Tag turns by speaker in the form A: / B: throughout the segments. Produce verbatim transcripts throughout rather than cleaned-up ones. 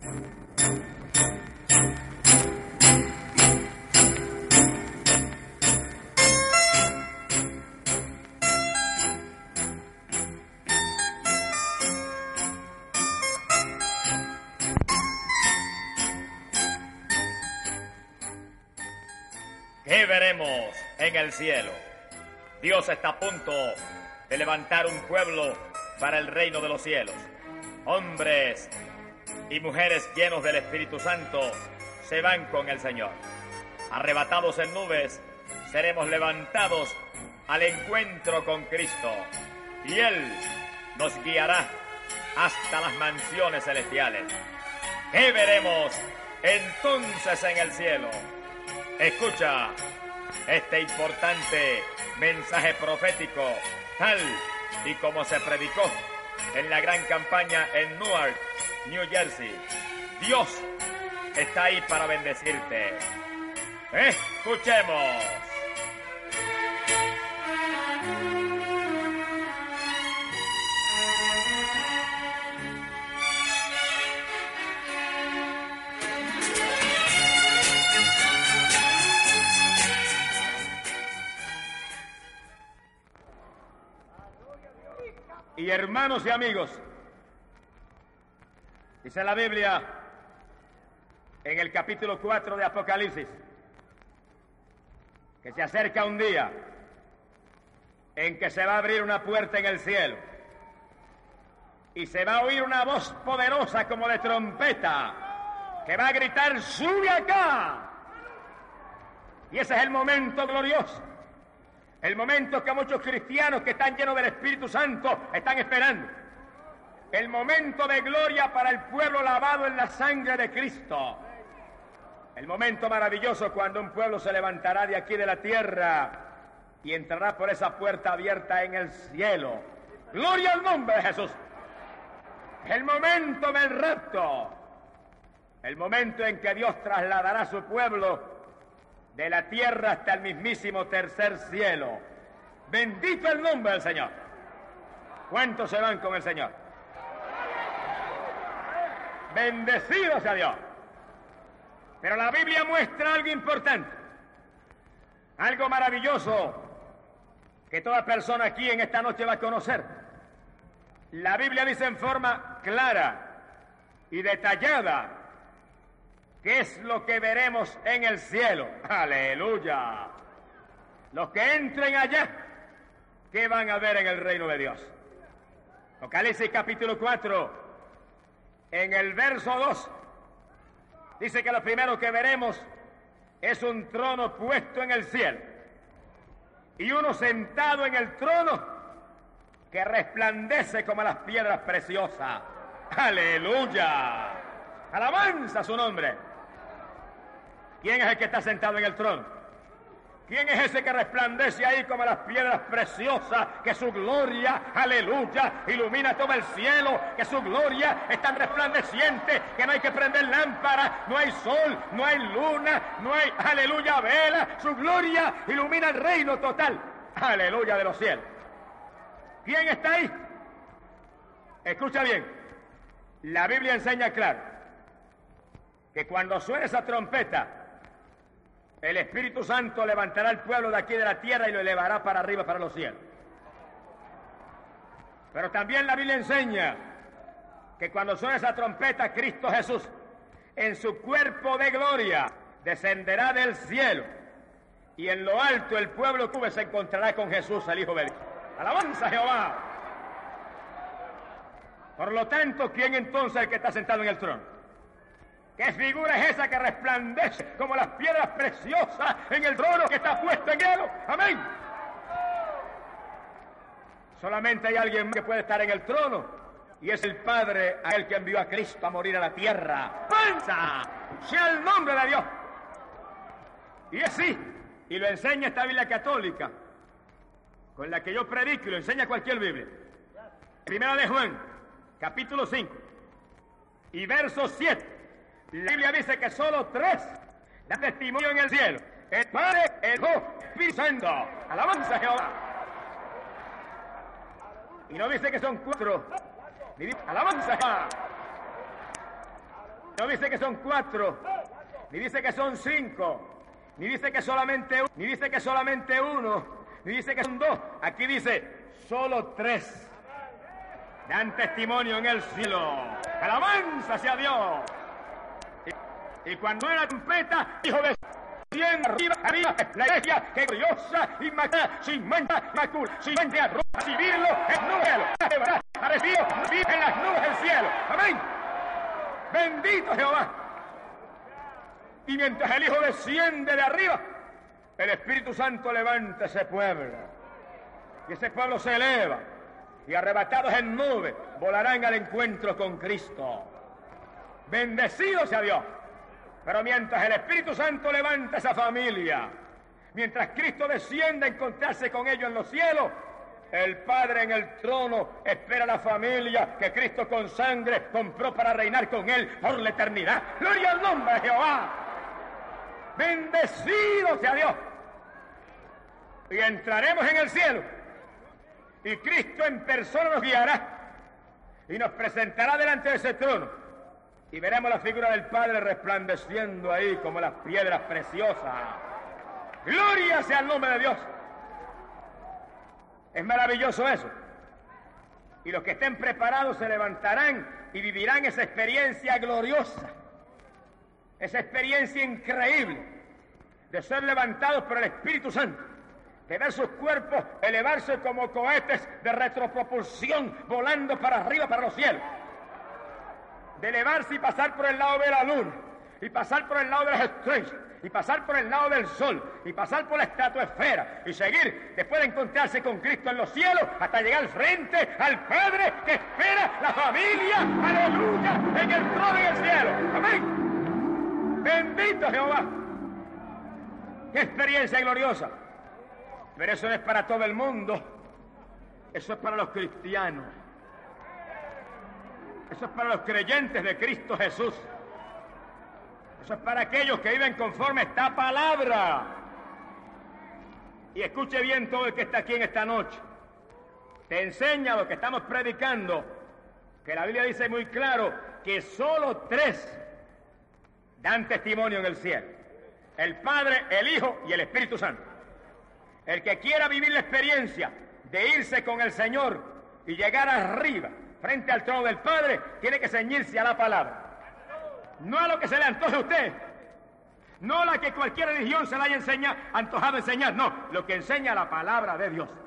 A: ¿Qué veremos en el cielo? Dios está a punto de levantar un pueblo para el reino de los cielos. Hombres y mujeres llenos del Espíritu Santo se van con el Señor. Arrebatados en nubes, seremos levantados al encuentro con Cristo. Y Él nos guiará hasta las mansiones celestiales. ¿Qué veremos entonces en el cielo? Escucha este importante mensaje profético, tal y como se predicó en la gran campaña en Newark, New Jersey. Dios está ahí para bendecirte. Escuchemos.
B: Y hermanos y amigos, dice la Biblia en el capítulo cuatro de Apocalipsis que se acerca un día en que se va a abrir una puerta en el cielo y se va a oír una voz poderosa como de trompeta que va a gritar: ¡sube acá! Y ese es el momento glorioso. El momento que muchos cristianos que están llenos del Espíritu Santo están esperando. El momento de gloria para el pueblo lavado en la sangre de Cristo. El momento maravilloso cuando un pueblo se levantará de aquí de la tierra y entrará por esa puerta abierta en el cielo. ¡Gloria al nombre de Jesús! El momento del rapto. El momento en que Dios trasladará a su pueblo de la tierra hasta el mismísimo tercer cielo. Bendito el nombre del Señor. ¿Cuántos se van con el Señor? Bendecido sea Dios. Pero la Biblia muestra algo importante, algo maravilloso que toda persona aquí en esta noche va a conocer. La Biblia dice en forma clara y detallada ¿qué es lo que veremos en el cielo? ¡Aleluya! Los que entren allá, ¿qué van a ver en el reino de Dios? Apocalipsis capítulo cuatro, en el verso dos, dice que lo primero que veremos es un trono puesto en el cielo y uno sentado en el trono que resplandece como las piedras preciosas. ¡Aleluya! ¡Alabanza a su nombre! ¿Quién es el que está sentado en el trono? ¿Quién es ese que resplandece ahí como las piedras preciosas? Que su gloria, aleluya, ilumina todo el cielo. Que su gloria es tan resplandeciente que no hay que prender lámpara, no hay sol, no hay luna, no hay, aleluya, vela. Su gloria ilumina el reino total, aleluya, de los cielos. ¿Quién está ahí? Escucha bien. La Biblia enseña claro que cuando suene esa trompeta, el Espíritu Santo levantará al pueblo de aquí de la tierra y lo elevará para arriba, para los cielos. Pero también la Biblia enseña que cuando suene esa trompeta, Cristo Jesús, en su cuerpo de gloria, descenderá del cielo. Y en lo alto el pueblo que se encontrará con Jesús, el Hijo de Dios. ¡Alabanza a Jehová! Por lo tanto, ¿quién entonces es el que está sentado en el trono? ¿Qué figura es esa que resplandece como las piedras preciosas en el trono que está puesto en hielo? ¡Amén! Solamente hay alguien que puede estar en el trono, y es el Padre, a el que envió a Cristo a morir a la tierra. ¡Panza! ¡Sea el nombre de Dios! Y es así, y lo enseña esta Biblia católica, con la que yo predico, y lo enseña cualquier Biblia. Primera de Juan, capítulo cinco, y verso siete. La Biblia dice que solo tres dan testimonio en el cielo: el Padre, el Hijo, el Espíritu Santo. ¡Alabanza a Jehová! Y no dice que son cuatro. Alabanza a Jehová. No dice que son cuatro, ni dice que son cinco, ni dice que solamente uno, ni dice que solamente uno, ni dice que son dos. Aquí dice solo tres. Dan testimonio en el cielo. ¡Alabanza sea Dios! Y, y cuando era trompeta, hijo de cien arriba, arriba, la iglesia que gloriosa, inmaculada, sin mancha, inmaculada, sin mancha, roja, recibirlo en nubes del cielo. De verdad, ha recibido en las nubes del cielo. Amén. Bendito Jehová. Y mientras el Hijo desciende de arriba, el Espíritu Santo levanta ese pueblo. Y ese pueblo se eleva. Y arrebatados en nubes, volarán al encuentro con Cristo. Bendecido sea Dios. Pero mientras el Espíritu Santo levanta esa familia, mientras Cristo desciende a encontrarse con ellos en los cielos, el Padre en el trono espera a la familia que Cristo con sangre compró para reinar con Él por la eternidad. ¡Gloria al nombre de Jehová! ¡Bendecido sea Dios! Y entraremos en el cielo. Y Cristo en persona nos guiará. Y nos presentará delante de ese trono. Y veremos la figura del Padre resplandeciendo ahí como las piedras preciosas. ¡Gloria sea el nombre de Dios! Es maravilloso eso. Y los que estén preparados se levantarán y vivirán esa experiencia gloriosa, esa experiencia increíble de ser levantados por el Espíritu Santo, de ver sus cuerpos elevarse como cohetes de retropropulsión volando para arriba, para los cielos, de elevarse y pasar por el lado de la luna, y pasar por el lado de las estrellas, y pasar por el lado del sol, y pasar por la estratosfera, y seguir después de encontrarse con Cristo en los cielos, hasta llegar frente al Padre que espera la familia, aleluya, en el trono del cielo. Amén. Bendito Jehová. Qué experiencia gloriosa. Pero eso no es para todo el mundo. Eso es para los cristianos. Eso es para los creyentes de Cristo Jesús. Eso es para aquellos que viven conforme a esta palabra. Y escuche bien todo el que está aquí en esta noche. Te enseña lo que estamos predicando, que la Biblia dice muy claro que solo tres dan testimonio en el cielo: el Padre, el Hijo y el Espíritu Santo. El que quiera vivir la experiencia de irse con el Señor y llegar arriba, frente al trono del Padre, tiene que ceñirse a la palabra. No a lo que se le antoje a usted, no a la que cualquier religión se le haya enseñado, antojado enseñar, no, lo que enseña la palabra de Dios.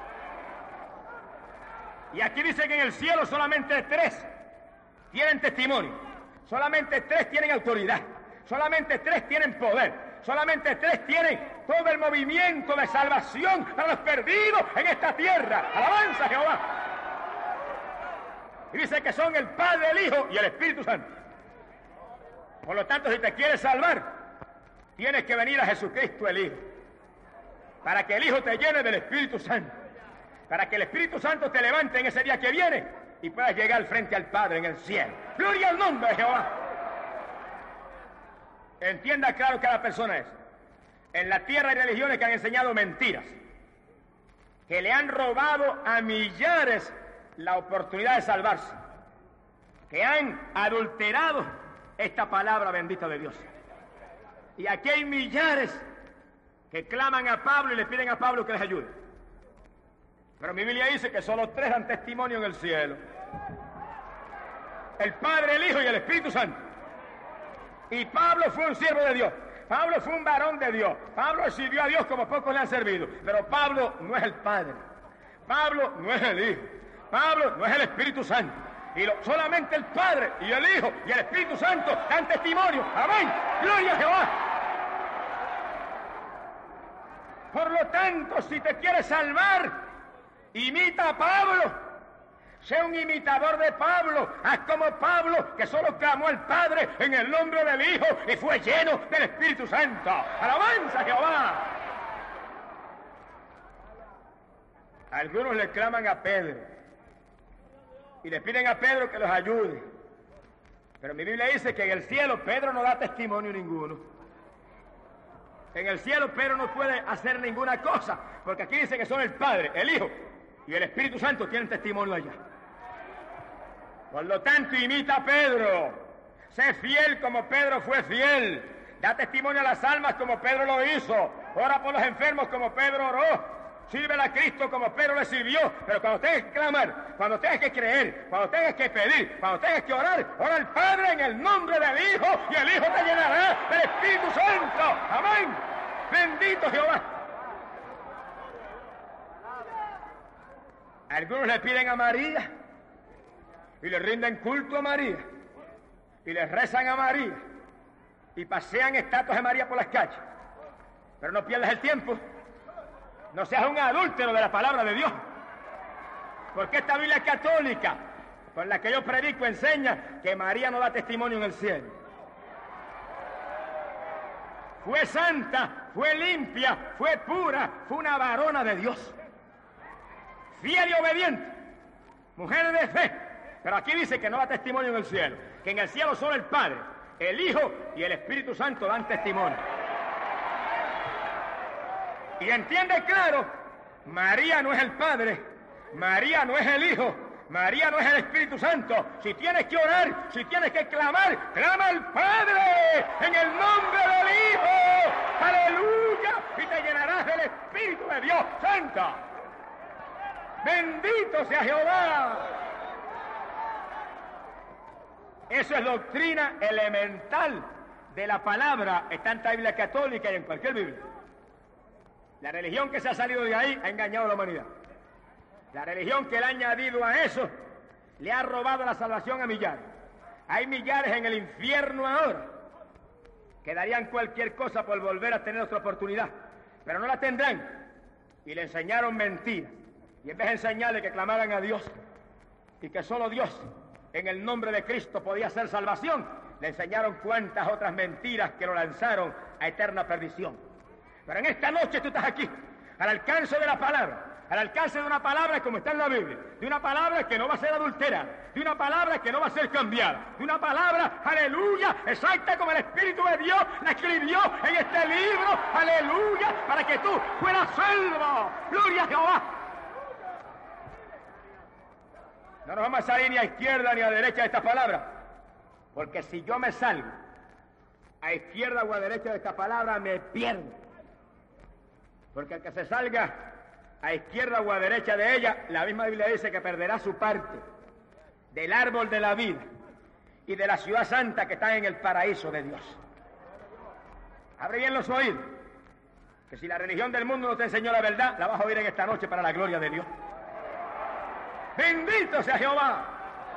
B: Y aquí dice que en el cielo solamente tres tienen testimonio, solamente tres tienen autoridad, solamente tres tienen poder, solamente tres tienen todo el movimiento de salvación para los perdidos en esta tierra. ¡Alabanza a Jehová! Y dice que son el Padre, el Hijo y el Espíritu Santo. Por lo tanto, si te quieres salvar, tienes que venir a Jesucristo el Hijo, para que el Hijo te llene del Espíritu Santo, para que el Espíritu Santo te levante en ese día que viene y puedas llegar frente al Padre en el cielo. ¡Gloria al nombre de Jehová! Entienda claro cada persona eso. En la tierra hay religiones que han enseñado mentiras, que le han robado a millares la oportunidad de salvarse, que han adulterado esta palabra bendita de Dios. Y aquí hay millares que claman a Pablo y le piden a Pablo que les ayude. Pero mi Biblia dice que solo tres dan testimonio en el cielo: el Padre, el Hijo y el Espíritu Santo. Y Pablo fue un siervo de Dios, Pablo fue un varón de Dios, Pablo sirvió a Dios como pocos le han servido. Pero Pablo no es el Padre, Pablo no es el Hijo, Pablo no es el Espíritu Santo. Y lo, solamente el Padre y el Hijo y el Espíritu Santo dan testimonio. Amén. Gloria a Jehová. Por lo tanto, si te quieres salvar, imita a Pablo. Sé un imitador de Pablo. Haz como Pablo, que solo clamó al Padre en el nombre del Hijo y fue lleno del Espíritu Santo. ¡Alabanza a Jehová! Algunos le claman a Pedro y le piden a Pedro que los ayude. Pero mi Biblia dice que en el cielo Pedro no da testimonio ninguno. En el cielo Pedro no puede hacer ninguna cosa, porque aquí dice que son el Padre, el Hijo y el Espíritu Santo tienen testimonio allá. Por lo tanto, imita a Pedro. Sé fiel como Pedro fue fiel. Da testimonio a las almas como Pedro lo hizo. Ora por los enfermos como Pedro oró. Sírvele a Cristo como Pedro le sirvió. Pero cuando tengas que clamar, cuando tengas que creer, cuando tengas que pedir, cuando tengas que orar, ora al Padre en el nombre del Hijo y el Hijo te llenará del Espíritu Santo. Amén. Bendito Jehová. Algunos le piden a María y le rinden culto a María y le rezan a María y pasean estatuas de María por las calles. Pero no pierdas el tiempo. No seas un adúltero de la palabra de Dios. Porque esta Biblia católica, con la que yo predico, enseña que María no da testimonio en el cielo. Fue santa, fue limpia, fue pura, fue una varona de Dios. Fiel y obediente, mujer de fe. Pero aquí dice que no da testimonio en el cielo. Que en el cielo solo el Padre, el Hijo y el Espíritu Santo dan testimonio. Y entiende claro, María no es el Padre, María no es el Hijo, María no es el Espíritu Santo. Si tienes que orar, si tienes que clamar, clama al Padre en el nombre del Hijo. ¡Aleluya! Y te llenarás del Espíritu de Dios Santo. ¡Bendito sea Jehová! Eso es doctrina elemental de la palabra. Está en la Biblia católica y en cualquier Biblia. La religión que se ha salido de ahí ha engañado a la humanidad. La religión que le ha añadido a eso le ha robado la salvación a millares. Hay millares en el infierno ahora que darían cualquier cosa por volver a tener otra oportunidad, pero no la tendrán. Y le enseñaron mentiras. Y en vez de enseñarle que clamaran a Dios y que solo Dios en el nombre de Cristo podía hacer salvación, le enseñaron cuantas otras mentiras que lo lanzaron a eterna perdición. Pero en esta noche tú estás aquí, al alcance de la palabra, al alcance de una palabra como está en la Biblia, de una palabra que no va a ser adulterada, de una palabra que no va a ser cambiada, de una palabra, aleluya, exacta como el Espíritu de Dios la escribió en este libro, aleluya, para que tú fueras salvo. Gloria a Jehová. No nos vamos a salir ni a izquierda ni a derecha de esta palabra, porque si yo me salgo a izquierda o a derecha de esta palabra, me pierdo. Porque el que se salga a izquierda o a derecha de ella, la misma Biblia dice que perderá su parte del árbol de la vida y de la ciudad santa que está en el paraíso de Dios. Abre bien los oídos, que si la religión del mundo no te enseñó la verdad, la vas a oír en esta noche para la gloria de Dios. ¡Bendito sea Jehová!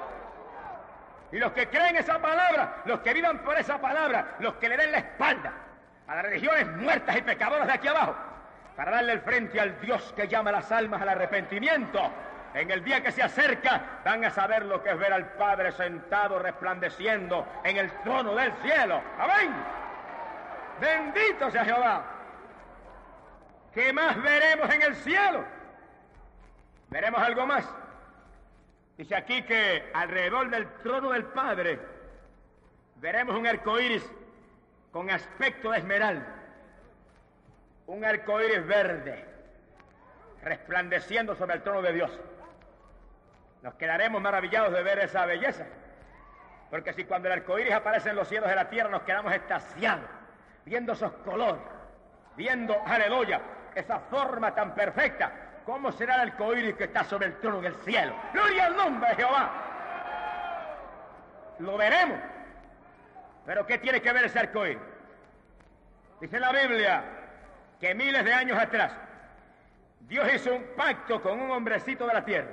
B: Y los que creen esa palabra, los que vivan por esa palabra, los que le den la espalda a las religiones muertas y pecadoras de aquí abajo, para darle el frente al Dios que llama a las almas al arrepentimiento, en el día que se acerca, van a saber lo que es ver al Padre sentado resplandeciendo en el trono del cielo. ¡Amén! ¡Bendito sea Jehová! ¿Qué más veremos en el cielo? Veremos algo más. Dice aquí que alrededor del trono del Padre veremos un arcoíris con aspecto de esmeralda. Un arcoíris verde, resplandeciendo sobre el trono de Dios. Nos quedaremos maravillados de ver esa belleza, porque si cuando el arcoíris aparece en los cielos de la tierra nos quedamos extasiados, viendo esos colores, viendo, aleluya, esa forma tan perfecta, ¿cómo será el arcoíris que está sobre el trono del cielo? ¡Gloria al nombre de Jehová! Lo veremos, pero ¿qué tiene que ver ese arcoíris? Dice la Biblia que miles de años atrás Dios hizo un pacto con un hombrecito de la tierra.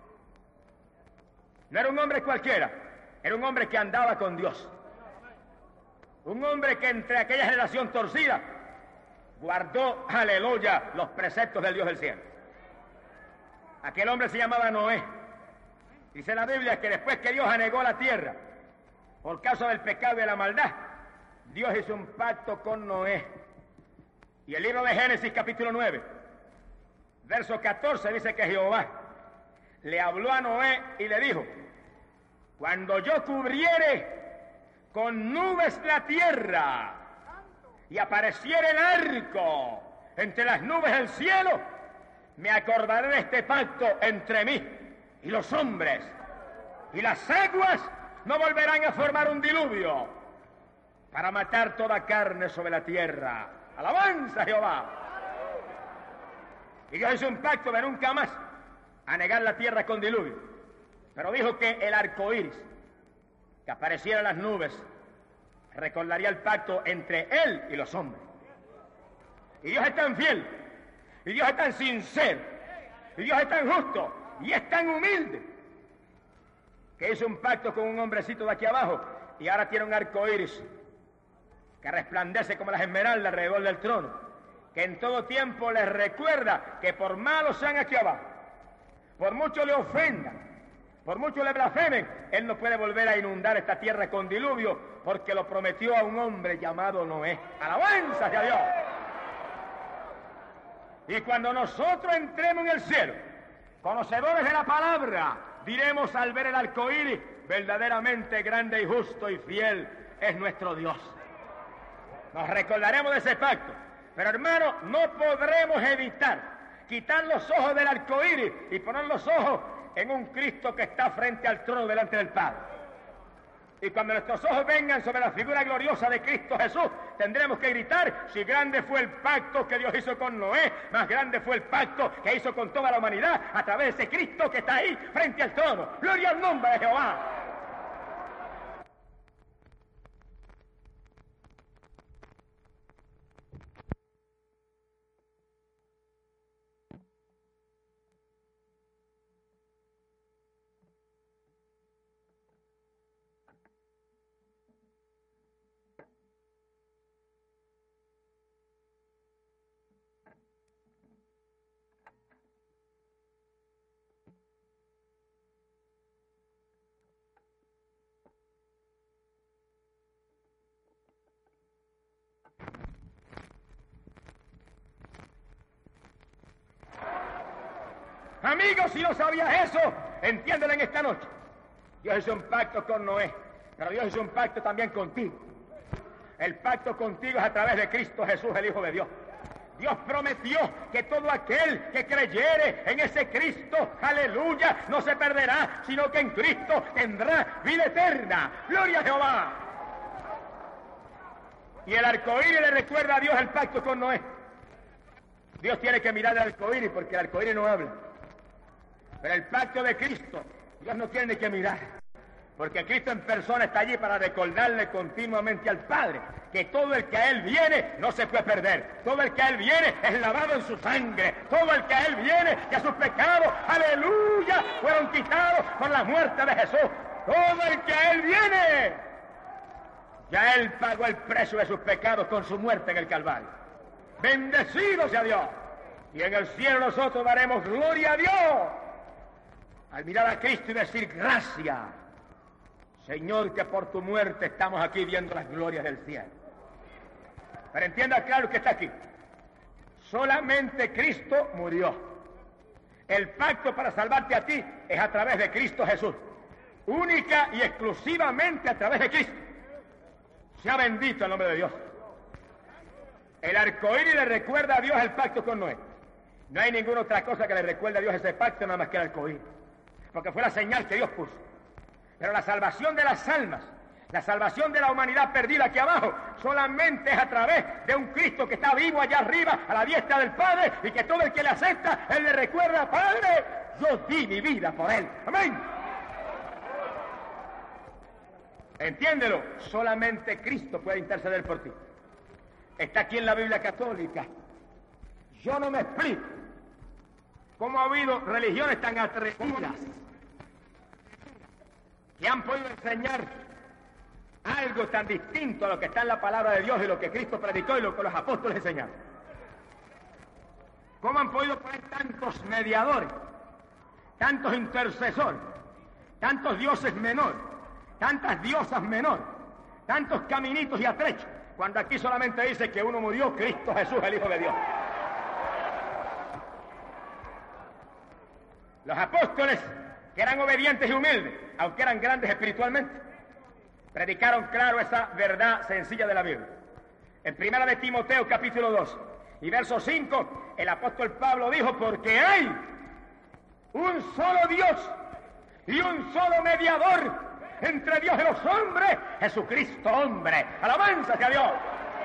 B: No era un hombre cualquiera, era un hombre que andaba con Dios. Un hombre que entre aquella generación torcida guardó, aleluya, los preceptos del Dios del cielo. Aquel hombre se llamaba Noé. Dice la Biblia que después que Dios anegó la tierra por causa del pecado y de la maldad, Dios hizo un pacto con Noé. Y el libro de Génesis, capítulo nueve, verso catorce, dice que Jehová le habló a Noé y le dijo: cuando yo cubriere con nubes la tierra y apareciera el arco entre las nubes del cielo, me acordaré de este pacto entre mí y los hombres, y las aguas no volverán a formar un diluvio para matar toda carne sobre la tierra. ¡Alabanza a Jehová! Y Dios hizo un pacto de nunca más a negar la tierra con diluvio. Pero dijo que el arco iris, que apareciera en las nubes, recordaría el pacto entre Él y los hombres. Y Dios es tan fiel, y Dios es tan sincero, y Dios es tan justo, y es tan humilde, que hizo un pacto con un hombrecito de aquí abajo, y ahora tiene un arco iris que resplandece como las esmeraldas alrededor del trono, que en todo tiempo les recuerda que por malos sean aquí abajo, por mucho le ofendan, por mucho le blasfemen, Él no puede volver a inundar esta tierra con diluvio, porque lo prometió a un hombre llamado Noé. ¡Alabanza a Dios! Y cuando nosotros entremos en el cielo, conocedores de la palabra, diremos al ver el arco iris, verdaderamente grande y justo y fiel es nuestro Dios. Nos recordaremos de ese pacto, pero hermano, no podremos evitar quitar los ojos del arco iris y poner los ojos en un Cristo que está frente al trono delante del Padre. Y cuando nuestros ojos vengan sobre la figura gloriosa de Cristo Jesús, tendremos que gritar: si grande fue el pacto que Dios hizo con Noé, más grande fue el pacto que hizo con toda la humanidad a través de ese Cristo que está ahí frente al trono. ¡Gloria al nombre de Jehová! Amigos, si no sabías eso, entiéndelo en esta noche. Dios hizo un pacto con Noé, pero Dios hizo un pacto también contigo. El pacto contigo es a través de Cristo Jesús, el Hijo de Dios. Dios prometió que todo aquel que creyere en ese Cristo, aleluya, no se perderá, sino que en Cristo tendrá vida eterna. ¡Gloria a Jehová! Y el arcoíris le recuerda a Dios el pacto con Noé. Dios tiene que mirar el arcoíris porque el arcoíris no habla. Pero el pacto de Cristo, Dios no tiene que mirar, porque Cristo en persona está allí para recordarle continuamente al Padre que todo el que a Él viene no se puede perder. Todo el que a Él viene es lavado en su sangre. Todo el que a Él viene, que sus pecados, aleluya, fueron quitados con la muerte de Jesús. Todo el que a Él viene, ya Él pagó el precio de sus pecados con su muerte en el Calvario. Bendecido sea Dios. Y en el cielo nosotros daremos gloria a Dios al mirar a Cristo y decir: gracias, Señor, que por tu muerte estamos aquí viendo las glorias del cielo. Pero entienda claro que está aquí. Solamente Cristo murió. El pacto para salvarte a ti es a través de Cristo Jesús. Única y exclusivamente a través de Cristo. Sea bendito el nombre de Dios. El arcoíris le recuerda a Dios el pacto con Noé. No hay ninguna otra cosa que le recuerde a Dios ese pacto nada más que el arcoíris, porque fue la señal que Dios puso. Pero la salvación de las almas, la salvación de la humanidad perdida aquí abajo, solamente es a través de un Cristo que está vivo allá arriba, a la diestra del Padre, y que todo el que le acepta, Él le recuerda: Padre, yo di mi vida por Él. Amén. Entiéndelo, solamente Cristo puede interceder por ti. Está aquí en la Biblia católica. Yo no me explico cómo ha habido religiones tan atrevidas que han podido enseñar algo tan distinto a lo que está en la palabra de Dios y lo que Cristo predicó y lo que los apóstoles enseñaron. ¿Cómo han podido poner tantos mediadores, tantos intercesores, tantos dioses menores, tantas diosas menores, tantos caminitos y atrechos, cuando aquí solamente dice que uno murió, Cristo Jesús, el Hijo de Dios? Los apóstoles, que eran obedientes y humildes, aunque eran grandes espiritualmente, predicaron claro esa verdad sencilla de la Biblia. En primera de Timoteo, capítulo dos, y verso cinco, el apóstol Pablo dijo: porque hay un solo Dios y un solo mediador entre Dios y los hombres, Jesucristo hombre. Alabanza a Dios.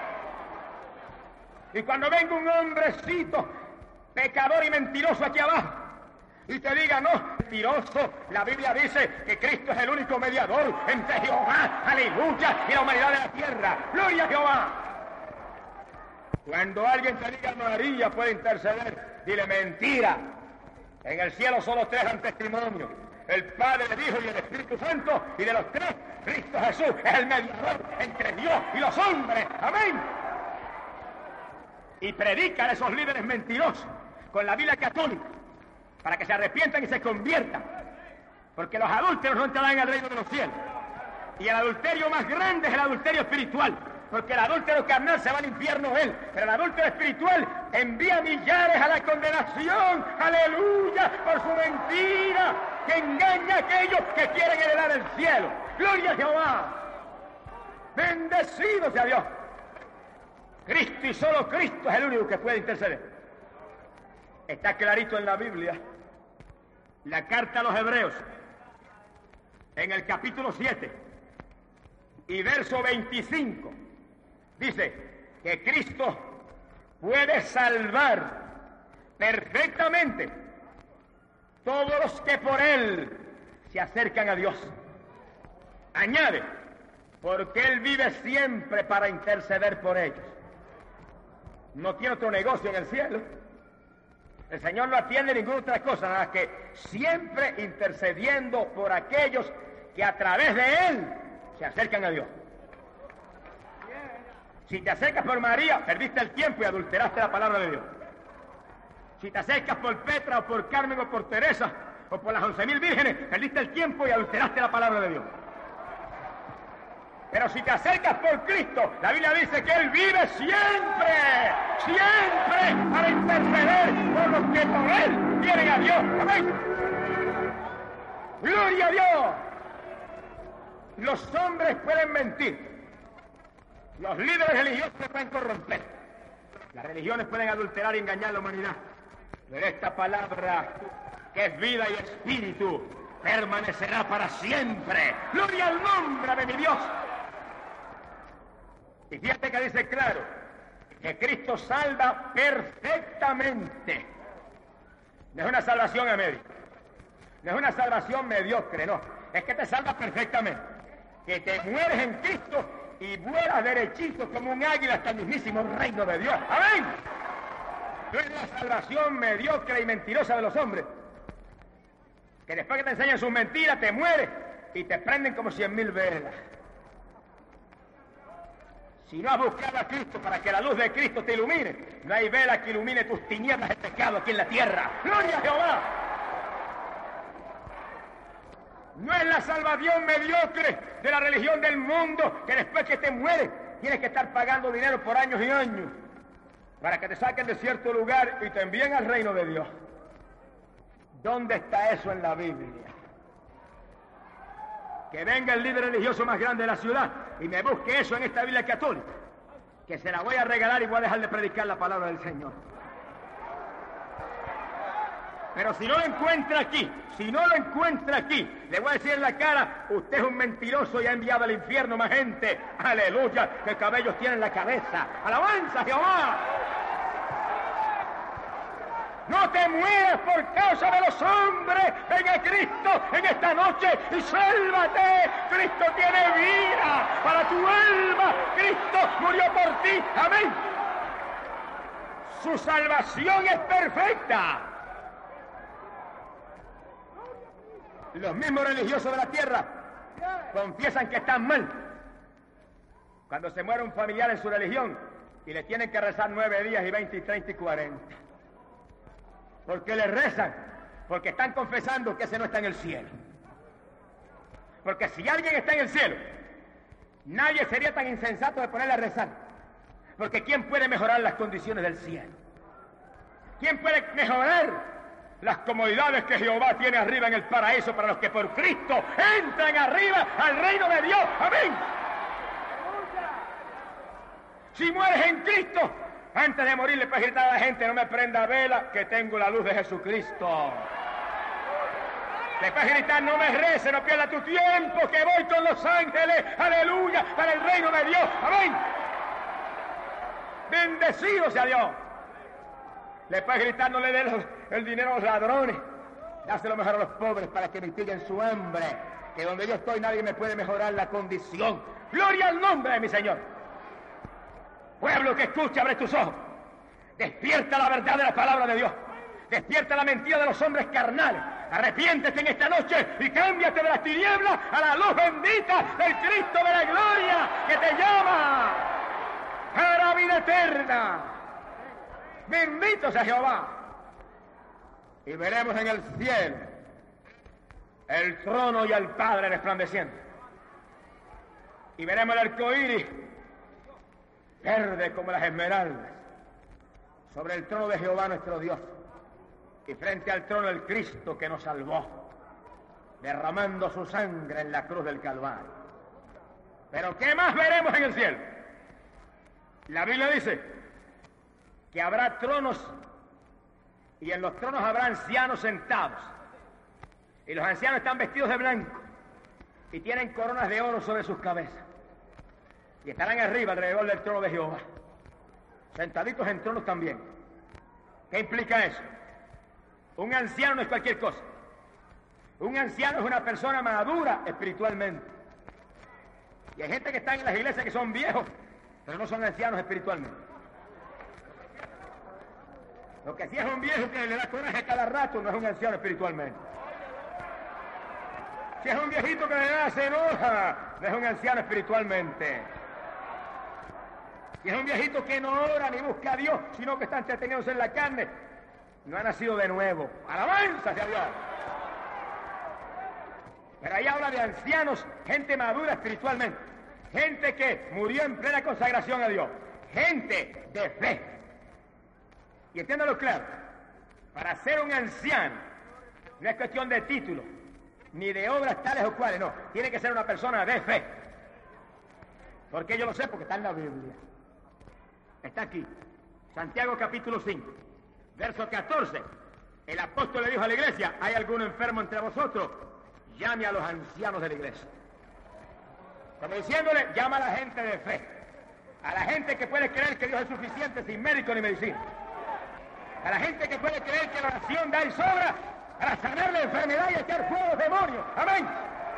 B: Y cuando venga un hombrecito pecador y mentiroso aquí abajo y te diga, no, mentiroso, la Biblia dice que Cristo es el único mediador entre Jehová, aleluya, y la humanidad de la tierra. ¡Gloria a Jehová! Cuando alguien te diga María puede interceder, dile mentira. En el cielo solo tres dan testimonio: el Padre, el Hijo y el Espíritu Santo, y de los tres, Cristo Jesús es el mediador entre Dios y los hombres. Amén. Y predican a esos líderes mentirosos con la Biblia católica para que se arrepientan y se conviertan, porque los adúlteros no entrarán en el reino de los cielos. Y el adulterio más grande es el adulterio espiritual, porque el adúltero carnal se va al infierno él, pero el adúltero espiritual envía millares a la condenación, aleluya, por su mentira, que engaña a aquellos que quieren heredar el cielo. ¡Gloria a Jehová! ¡Bendecido sea Dios! Cristo y solo Cristo es el único que puede interceder. Está clarito en la Biblia, la carta a los Hebreos, en el capítulo siete y verso veinticinco, dice que Cristo puede salvar perfectamente todos los que por Él se acercan a Dios. Añade, porque Él vive siempre para interceder por ellos. No tiene otro negocio en el cielo. El Señor no atiende ninguna otra cosa, nada que siempre intercediendo por aquellos que a través de Él se acercan a Dios. Si te acercas por María, perdiste el tiempo y adulteraste la palabra de Dios. Si te acercas por Petra o por Carmen o por Teresa o por las once mil vírgenes, perdiste el tiempo y adulteraste la palabra de Dios. Pero si te acercas por Cristo, la Biblia dice que Él vive siempre, siempre para interceder por los que por Él vienen a Dios. Amén. Gloria a Dios. Los hombres pueden mentir. Los líderes religiosos se pueden corromper. Las religiones pueden adulterar y engañar a la humanidad. Pero esta palabra, que es vida y espíritu, permanecerá para siempre. Gloria al nombre de mi Dios. Y fíjate que dice claro que Cristo salva perfectamente. No es una salvación a medio, no es una salvación mediocre, no. Es que te salva perfectamente. Que te mueres en Cristo y vuelas derechito como un águila hasta el mismísimo reino de Dios. ¡Amén! No es la salvación mediocre y mentirosa de los hombres, que después que te enseñan sus mentiras te mueres y te prenden como cien mil velas. Si no has buscado a Cristo para que la luz de Cristo te ilumine, no hay vela que ilumine tus tinieblas de pecado aquí en la tierra. ¡Gloria a Jehová! No es la salvación mediocre de la religión del mundo, que después que te mueres tienes que estar pagando dinero por años y años para que te saquen de cierto lugar y te envíen al reino de Dios. ¿Dónde está eso en la Biblia? Que venga el líder religioso más grande de la ciudad y me busque eso en esta Biblia católica, que se la voy a regalar y voy a dejar de predicar la palabra del Señor. Pero si no lo encuentra aquí, si no lo encuentra aquí, le voy a decir en la cara, usted es un mentiroso y ha enviado al infierno más gente, aleluya, que cabellos tiene en la cabeza. ¡Alabanza a Jehová! No te mueras por causa de los hombres. Ven a Cristo en esta noche y sálvate. Cristo tiene vida para tu alma. Cristo murió por ti. Amén. Su salvación es perfecta. Los mismos religiosos de la tierra confiesan que están mal cuando se muere un familiar en su religión y le tienen que rezar nueve días y veinte y treinta y cuarenta. Porque le rezan, porque están confesando que ese no está en el cielo. Porque si alguien está en el cielo, nadie sería tan insensato de ponerle a rezar. Porque ¿quién puede mejorar las condiciones del cielo? ¿Quién puede mejorar las comodidades que Jehová tiene arriba en el paraíso para los que por Cristo entran arriba al reino de Dios? ¡Amén! Si mueres en Cristo, antes de morir le puedes gritar a la gente, no me prenda vela, que tengo la luz de Jesucristo. Le puedes gritar, no me reces, no pierdas tu tiempo, que voy con los ángeles, aleluya, para el reino de Dios, amén. Bendecido sea Dios. Le puedes gritar, no le dé los- el dinero a los ladrones, dáselo mejor a los pobres para que mitiguen su hambre, que donde yo estoy nadie me puede mejorar la condición. Gloria al nombre de mi Señor. Pueblo que escucha, abre tus ojos. Despierta la verdad de la palabra de Dios. Despierta la mentira de los hombres carnales. Arrepiéntete en esta noche y cámbiate de las tinieblas a la luz bendita del Cristo de la gloria que te llama para vida eterna. Bendito sea Jehová. Y veremos en el cielo el trono y al Padre resplandeciendo. Y veremos el arco iris verde como las esmeraldas sobre el trono de Jehová nuestro Dios. Y frente al trono el Cristo que nos salvó, derramando su sangre en la cruz del Calvario. Pero ¿qué más veremos en el cielo? La Biblia dice que habrá tronos y en los tronos habrá ancianos sentados. Y los ancianos están vestidos de blanco y tienen coronas de oro sobre sus cabezas. Y estarán arriba alrededor del trono de Jehová, sentaditos en tronos también. ¿Qué implica eso? Un anciano no es cualquier cosa. Un anciano es una persona madura espiritualmente. Y hay gente que está en las iglesias que son viejos, pero no son ancianos espiritualmente. Lo que sí es un viejo que le da coraje cada rato, no es un anciano espiritualmente. Si es un viejito que le da se enoja, no es un anciano espiritualmente. Si es un viejito que no ora ni busca a Dios, sino que está entreteniéndose en la carne, no ha nacido de nuevo. ¡Alabanza hacia Dios! Pero ahí habla de ancianos, gente madura espiritualmente, gente que murió en plena consagración a Dios, gente de fe. Y entiéndalo claro, para ser un anciano no es cuestión de título, ni de obras tales o cuales, no, tiene que ser una persona de fe. Porque yo lo sé, porque está en la Biblia. Está aquí, Santiago capítulo cinco, verso catorce. El apóstol le dijo a la iglesia, ¿hay algún enfermo entre vosotros? Llame a los ancianos de la iglesia. Como diciéndole, llama a la gente de fe, a la gente que puede creer que Dios es suficiente sin médico ni medicina, a la gente que puede creer que la oración da y sobra para sanar la enfermedad y echar fuera a los demonios. Amén.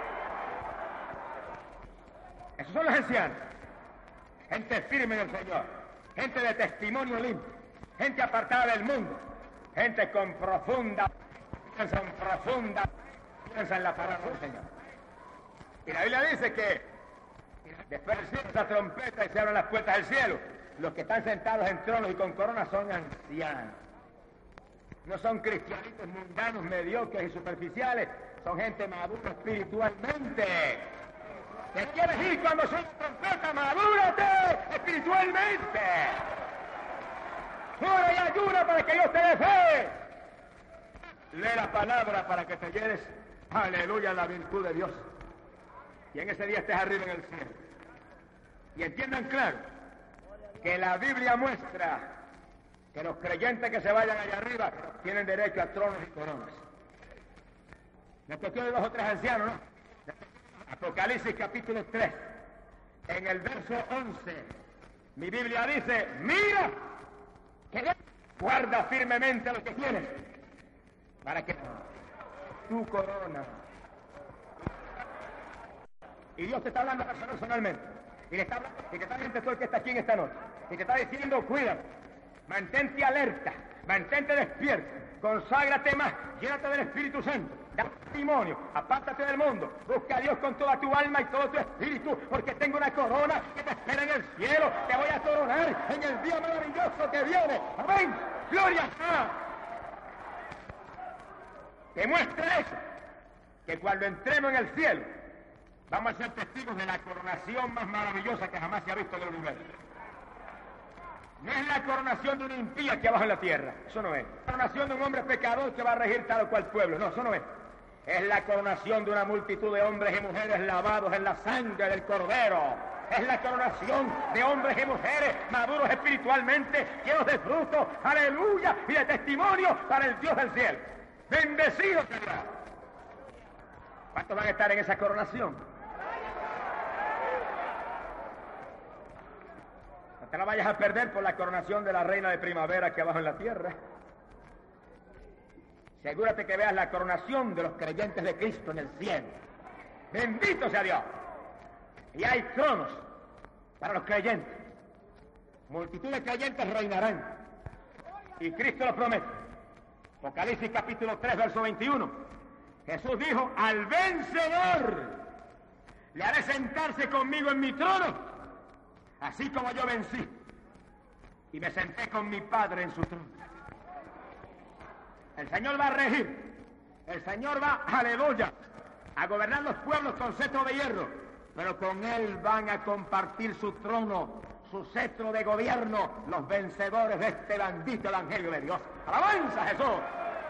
B: Esos son los ancianos, gente firme en el Señor, gente de testimonio limpio, gente apartada del mundo, gente con profunda, piensa en profunda, piensa en la palabra del Señor. Y la Biblia dice que después de esa trompeta y se abren las puertas del cielo, los que están sentados en tronos y con coronas son ancianos. No son cristianitos mundanos, mediocres y superficiales, son gente madura espiritualmente. ¿Te quieres ir cuando soy trompeta? ¡Madúrate espiritualmente! ¡Ora y ayuda para que Dios te dé fe! Lee la palabra para que te llenes, aleluya, la virtud de Dios. Y en ese día estés arriba en el cielo. Y entiendan claro que la Biblia muestra que los creyentes que se vayan allá arriba tienen derecho a tronos y coronas. No es cuestión de dos o tres ancianos, ¿no? Apocalipsis capítulo tres, en el verso once, mi Biblia dice, mira, que guarda firmemente lo que tienes, para que tu corona. Y Dios te está hablando personalmente, y le está hablando, y te está diciendo todo el que está aquí en esta noche, y te está diciendo, cuídate, mantente alerta, mantente despierto, conságrate más, llénate del Espíritu Santo, da testimonio, apártate del mundo, busca a Dios con toda tu alma y todo tu espíritu, porque tengo una corona que te espera en el cielo, te voy a coronar en el día maravilloso que viene. Amén, gloria a Dios. Que muestra eso, que cuando entremos en el cielo, vamos a ser testigos de la coronación más maravillosa que jamás se ha visto en el universo. No es la coronación de un impío aquí abajo en la tierra, eso no es. La coronación de un hombre pecador que va a regir tal o cual pueblo, no, eso no es. Es la coronación de una multitud de hombres y mujeres lavados en la sangre del Cordero. Es la coronación de hombres y mujeres maduros espiritualmente, llenos de fruto, aleluya, y de testimonio para el Dios del cielo. Bendecido sea. ¿Cuántos van a estar en esa coronación? No te la vayas a perder por la coronación de la reina de primavera que abajo en la tierra. Asegúrate que veas la coronación de los creyentes de Cristo en el cielo. Bendito sea Dios. Y hay tronos para los creyentes. Multitud de creyentes reinarán. Y Cristo lo promete. Apocalipsis capítulo tres, verso veintiuno. Jesús dijo, al vencedor le haré sentarse conmigo en mi trono, así como yo vencí y me senté con mi Padre en su trono. El Señor va a regir. El Señor va, aleluya, a gobernar los pueblos con cetro de hierro, pero con Él van a compartir su trono, su cetro de gobierno, los vencedores de este bendito evangelio de Dios. ¡Alabanza a Jesús!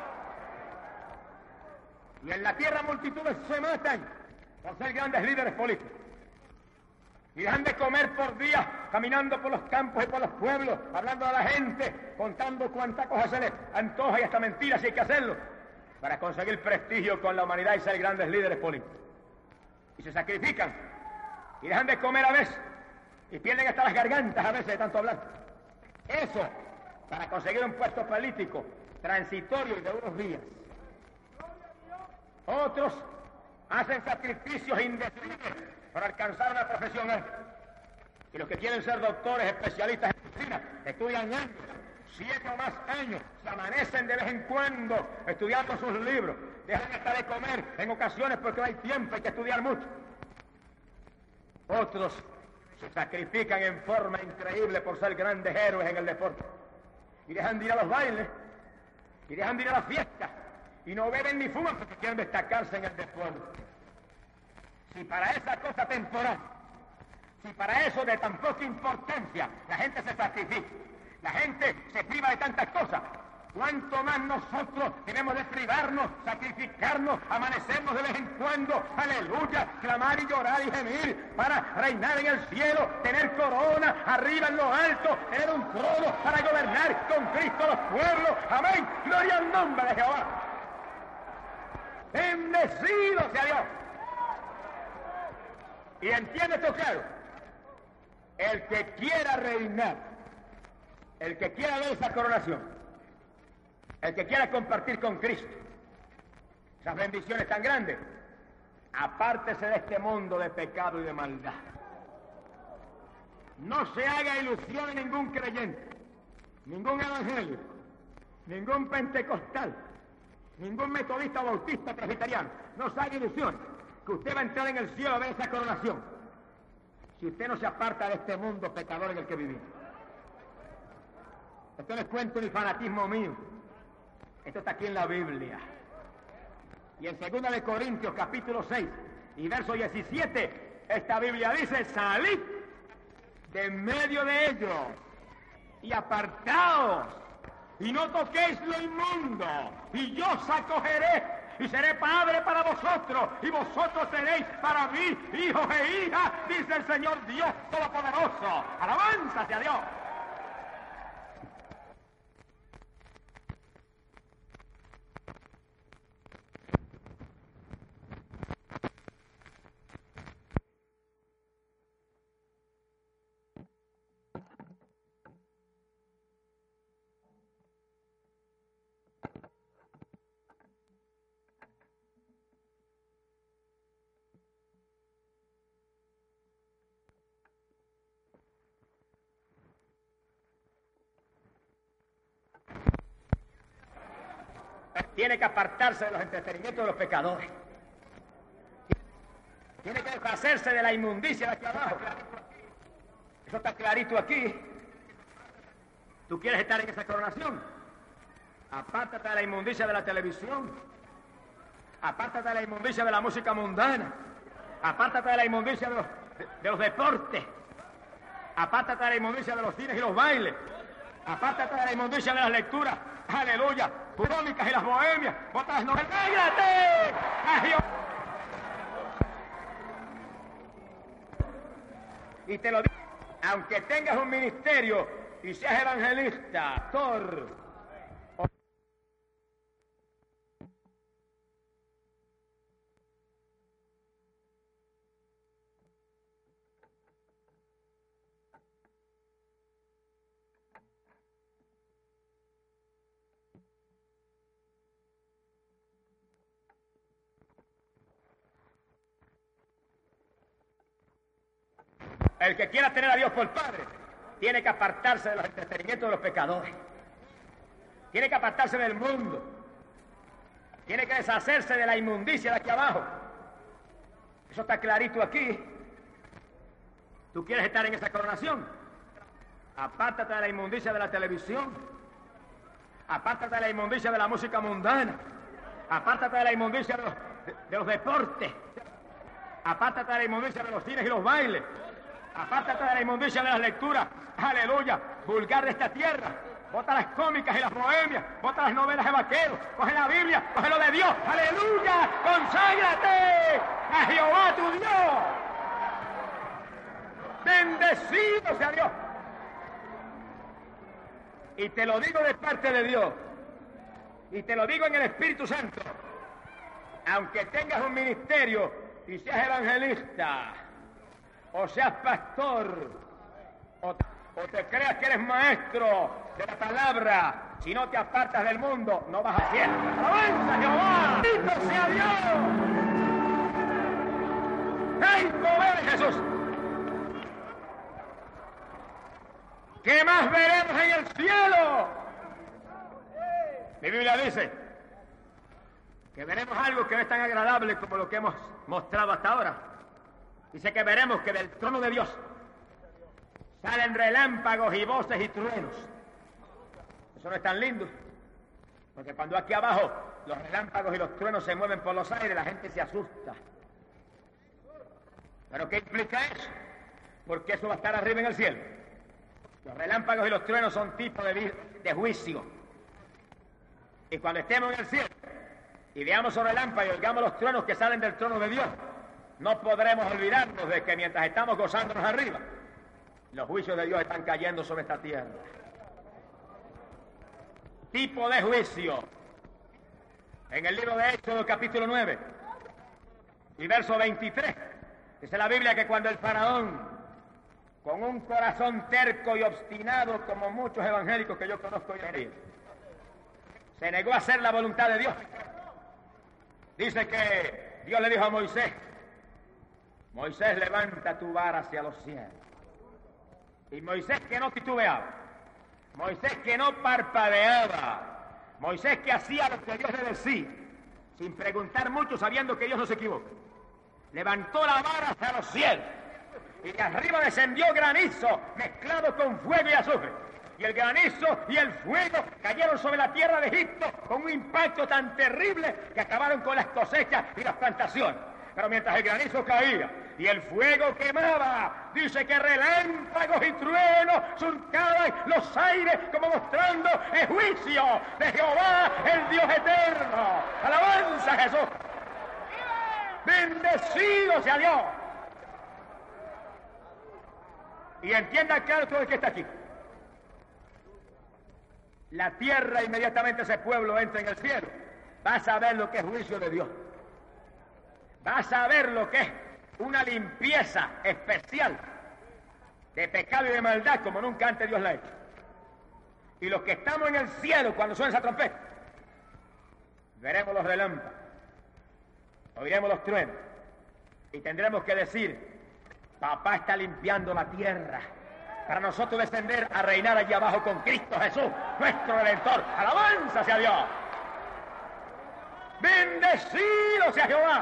B: Y en la tierra multitudes se matan por ser grandes líderes políticos. Y dejan de comer por días, caminando por los campos y por los pueblos, hablando a la gente, contando cuánta cosa se les antoja y hasta mentiras si hay que hacerlo, para conseguir prestigio con la humanidad y ser grandes líderes políticos. Y se sacrifican, y dejan de comer a veces, y pierden hasta las gargantas a veces de tanto hablar. Eso, para conseguir un puesto político transitorio y de unos días. Otros hacen sacrificios indecibles para alcanzar una profesión alta. Y los que quieren ser doctores, especialistas en medicina, estudian años, siete o más años, se amanecen de vez en cuando estudiando sus libros, dejan hasta de comer en ocasiones porque no hay tiempo, hay que estudiar mucho. Otros se sacrifican en forma increíble por ser grandes héroes en el deporte. Y dejan de ir a los bailes, y dejan de ir a las fiestas, y no beben ni fuman porque quieren destacarse en el deporte. Si para esa cosa temporal, si para eso de tan poca importancia la gente se sacrifica, la gente se priva de tantas cosas, ¿cuánto más nosotros debemos de privarnos, sacrificarnos, amanecernos de vez en cuando, aleluya, clamar y llorar y gemir para reinar en el cielo, tener corona arriba en lo alto, tener un trono para gobernar con Cristo los pueblos? Amén, gloria al nombre de Jehová. Bendecido sea Dios. Y entiende esto claro, el que quiera reinar, el que quiera ver esa coronación, el que quiera compartir con Cristo esas bendiciones tan grandes, apártese de este mundo de pecado y de maldad. No se haga ilusión en ningún creyente, ningún evangélico, ningún pentecostal, ningún metodista, bautista, presbiteriano. No se haga ilusión que usted va a entrar en el cielo a ver esa coronación si usted no se aparta de este mundo pecador en el que vivimos. Esto no es cuento ni fanatismo mío. Esto está aquí en la Biblia. Y en segunda de Corintios, capítulo seis, y verso diecisiete, esta Biblia dice, salid de en medio de ellos y apartaos, y no toquéis lo inmundo, y yo os acogeré, y seré padre para vosotros, y vosotros seréis para mí hijos e hijas, dice el Señor Dios Todopoderoso. ¡Alabanza hacia Dios! Tiene que apartarse de los entretenimientos de los pecadores. Tiene que deshacerse de la inmundicia de aquí abajo. Eso está clarito aquí. ¿Tú quieres estar en esa coronación? Apártate de la inmundicia de la televisión. Apártate de la inmundicia de la música mundana. Apártate de la inmundicia de los, de, de los deportes. Apártate de la inmundicia de los cines y los bailes. Apártate de la inmundicia de las lecturas. Aleluya. Crónicas y las bohemias. Bota las novelas. ¡Cállate! ¡Adiós! Y te lo digo, aunque tengas un ministerio y seas evangelista, actor, El que quiera tener a Dios por Padre tiene que apartarse de los entretenimientos de los pecadores. Tiene que apartarse del mundo. Tiene que deshacerse de la inmundicia de aquí abajo. Eso está clarito aquí. ¿Tú quieres estar en esa coronación? Apártate de la inmundicia de la televisión. Apártate de la inmundicia de la música mundana. Apártate de la inmundicia de los, de, de los deportes. Apártate de la inmundicia de los cines y los bailes. Apártate de la inmundicia de las lecturas, aleluya, vulgar de esta tierra. Bota las cómicas y las bohemias, bota las novelas de vaqueros, coge la Biblia, coge lo de Dios, aleluya, conságrate a Jehová tu Dios. Bendecido sea Dios. Y te lo digo de parte de Dios, y te lo digo en el Espíritu Santo, aunque tengas un ministerio y seas evangelista, o seas pastor, o, o te creas que eres maestro de la palabra, si no te apartas del mundo, no vas a cielo. ¡Alabanza a Jehová! ¡Bendito sea Dios! ¡Ay, poder de Jesús! ¿Qué más veremos en el cielo? Mi Biblia dice que veremos algo que no es tan agradable como lo que hemos mostrado hasta ahora. Dice que veremos que del trono de Dios salen relámpagos y voces y truenos. Eso no es tan lindo, porque cuando aquí abajo los relámpagos y los truenos se mueven por los aires, la gente se asusta. ¿Pero qué implica eso? Porque eso va a estar arriba en el cielo. Los relámpagos y los truenos son tipos de, de juicio. Y cuando estemos en el cielo y veamos los relámpagos y veamos los truenos que salen del trono de Dios, no podremos olvidarnos de que mientras estamos gozándonos arriba, los juicios de Dios están cayendo sobre esta tierra. Tipo de juicio. En el libro de Éxodo, capítulo nueve, y verso veintitrés, dice la Biblia que cuando el faraón, con un corazón terco y obstinado, como muchos evangélicos que yo conozco hoy en día, se negó a hacer la voluntad de Dios, dice que Dios le dijo a Moisés: Moisés, levanta tu vara hacia los cielos. Y Moisés, que no titubeaba, Moisés, que no parpadeaba, Moisés, que hacía lo que Dios le decía, sin preguntar mucho, sabiendo que Dios no se equivoca, levantó la vara hacia los cielos, y de arriba descendió granizo mezclado con fuego y azufre. Y el granizo y el fuego cayeron sobre la tierra de Egipto con un impacto tan terrible que acabaron con las cosechas y las plantaciones. Pero mientras el granizo caía y el fuego quemaba, dice que relámpagos y truenos surcaban los aires como mostrando el juicio de Jehová, el Dios eterno. ¡Alabanza a Jesús! ¡Bendecido sea Dios! Y entienda claro todo el que está aquí. La tierra, inmediatamente ese pueblo entra en el cielo, vas a ver lo que es juicio de Dios. Vas a ver lo que es una limpieza especial de pecado y de maldad como nunca antes Dios la ha hecho. Y los que estamos en el cielo, cuando suena esa trompeta, veremos los relámpagos, oiremos los truenos y tendremos que decir: papá está limpiando la tierra para nosotros descender a reinar allí abajo con Cristo Jesús, nuestro Redentor. ¡Alabanza sea Dios! ¡Bendecido sea Jehová!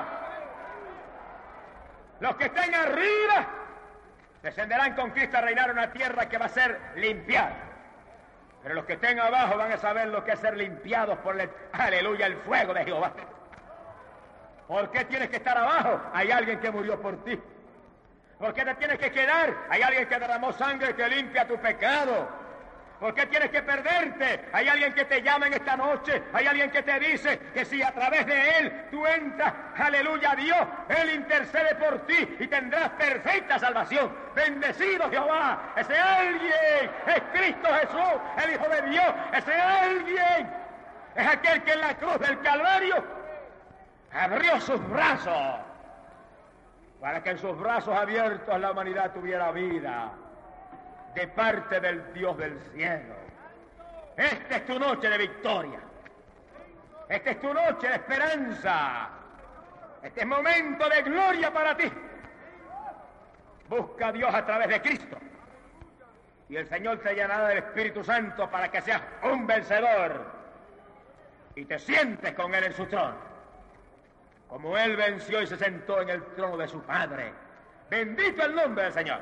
B: Los que estén arriba descenderán con Cristo a reinar una tierra que va a ser limpiada. Pero los que estén abajo van a saber lo que es ser limpiados por el, aleluya, el fuego de Jehová. ¿Por qué tienes que estar abajo? Hay alguien que murió por ti. ¿Por qué te tienes que quedar? Hay alguien que derramó sangre que limpia tu pecado. ¿Por qué tienes que perderte? Hay alguien que te llama en esta noche. Hay alguien que te dice que si a través de Él tú entras, aleluya a Dios, Él intercede por ti y tendrás perfecta salvación. Bendecido Jehová. Ese alguien es Cristo Jesús, el Hijo de Dios. Ese alguien es aquel que en la cruz del Calvario abrió sus brazos para que en sus brazos abiertos la humanidad tuviera vida de parte del Dios del cielo. Esta es tu noche de victoria. Esta es tu noche de esperanza. Este es momento de gloria para ti. Busca a Dios a través de Cristo. Y el Señor te llenará del Espíritu Santo para que seas un vencedor y te sientes con Él en su trono. Como Él venció y se sentó en el trono de su Padre. Bendito el nombre del Señor.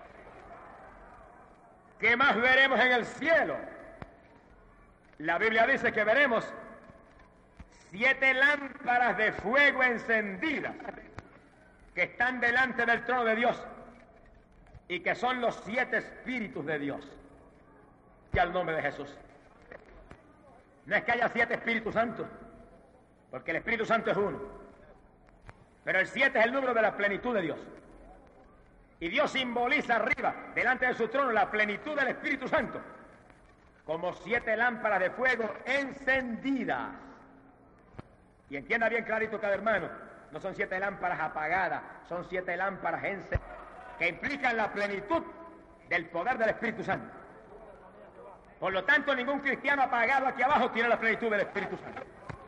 B: ¿Qué más veremos en el cielo? La Biblia dice que veremos siete lámparas de fuego encendidas que están delante del trono de Dios y que son los siete espíritus de Dios. Y al nombre de Jesús. No es que haya siete Espíritus Santos, porque el Espíritu Santo es uno. Pero el siete es el número de la plenitud de Dios. Y Dios simboliza arriba, delante de su trono, la plenitud del Espíritu Santo, como siete lámparas de fuego encendidas. Y entienda bien clarito cada hermano, no son siete lámparas apagadas, son siete lámparas encendidas, que implican la plenitud del poder del Espíritu Santo. Por lo tanto, ningún cristiano apagado aquí abajo tiene la plenitud del Espíritu Santo.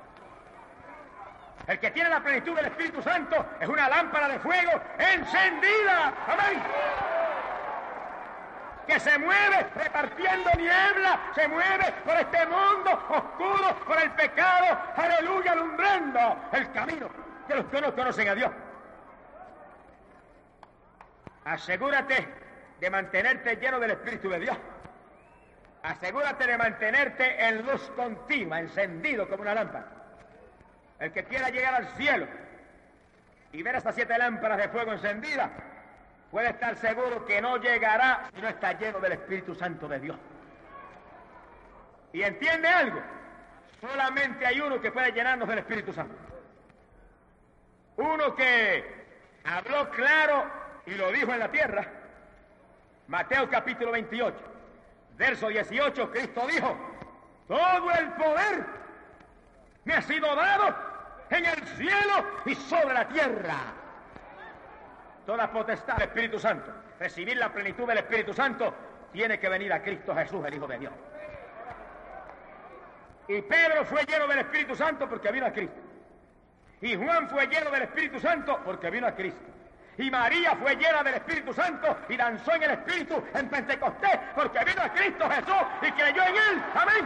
B: El que tiene la plenitud del Espíritu Santo es una lámpara de fuego encendida. ¡Amén! Que se mueve repartiendo niebla, se mueve por este mundo oscuro, por el pecado, aleluya, alumbrando el camino de los que no conocen a Dios. Asegúrate de mantenerte lleno del Espíritu de Dios. Asegúrate de mantenerte en luz continua, encendido como una lámpara. El que quiera llegar al cielo y ver estas siete lámparas de fuego encendidas, puede estar seguro que no llegará si no está lleno del Espíritu Santo de Dios. ¿Y entiende algo? Solamente hay uno que puede llenarnos del Espíritu Santo. Uno que habló claro y lo dijo en la tierra. Mateo capítulo veintiocho, verso dieciocho, Cristo dijo: todo el poder me ha sido dado en el cielo y sobre la tierra. Toda potestad del Espíritu Santo, recibir la plenitud del Espíritu Santo, tiene que venir a Cristo Jesús, el Hijo de Dios. Y Pedro fue lleno del Espíritu Santo porque vino a Cristo. Y Juan fue lleno del Espíritu Santo porque vino a Cristo. Y María fue llena del Espíritu Santo y danzó en el Espíritu en Pentecostés porque vino a Cristo Jesús y creyó en Él. Amén.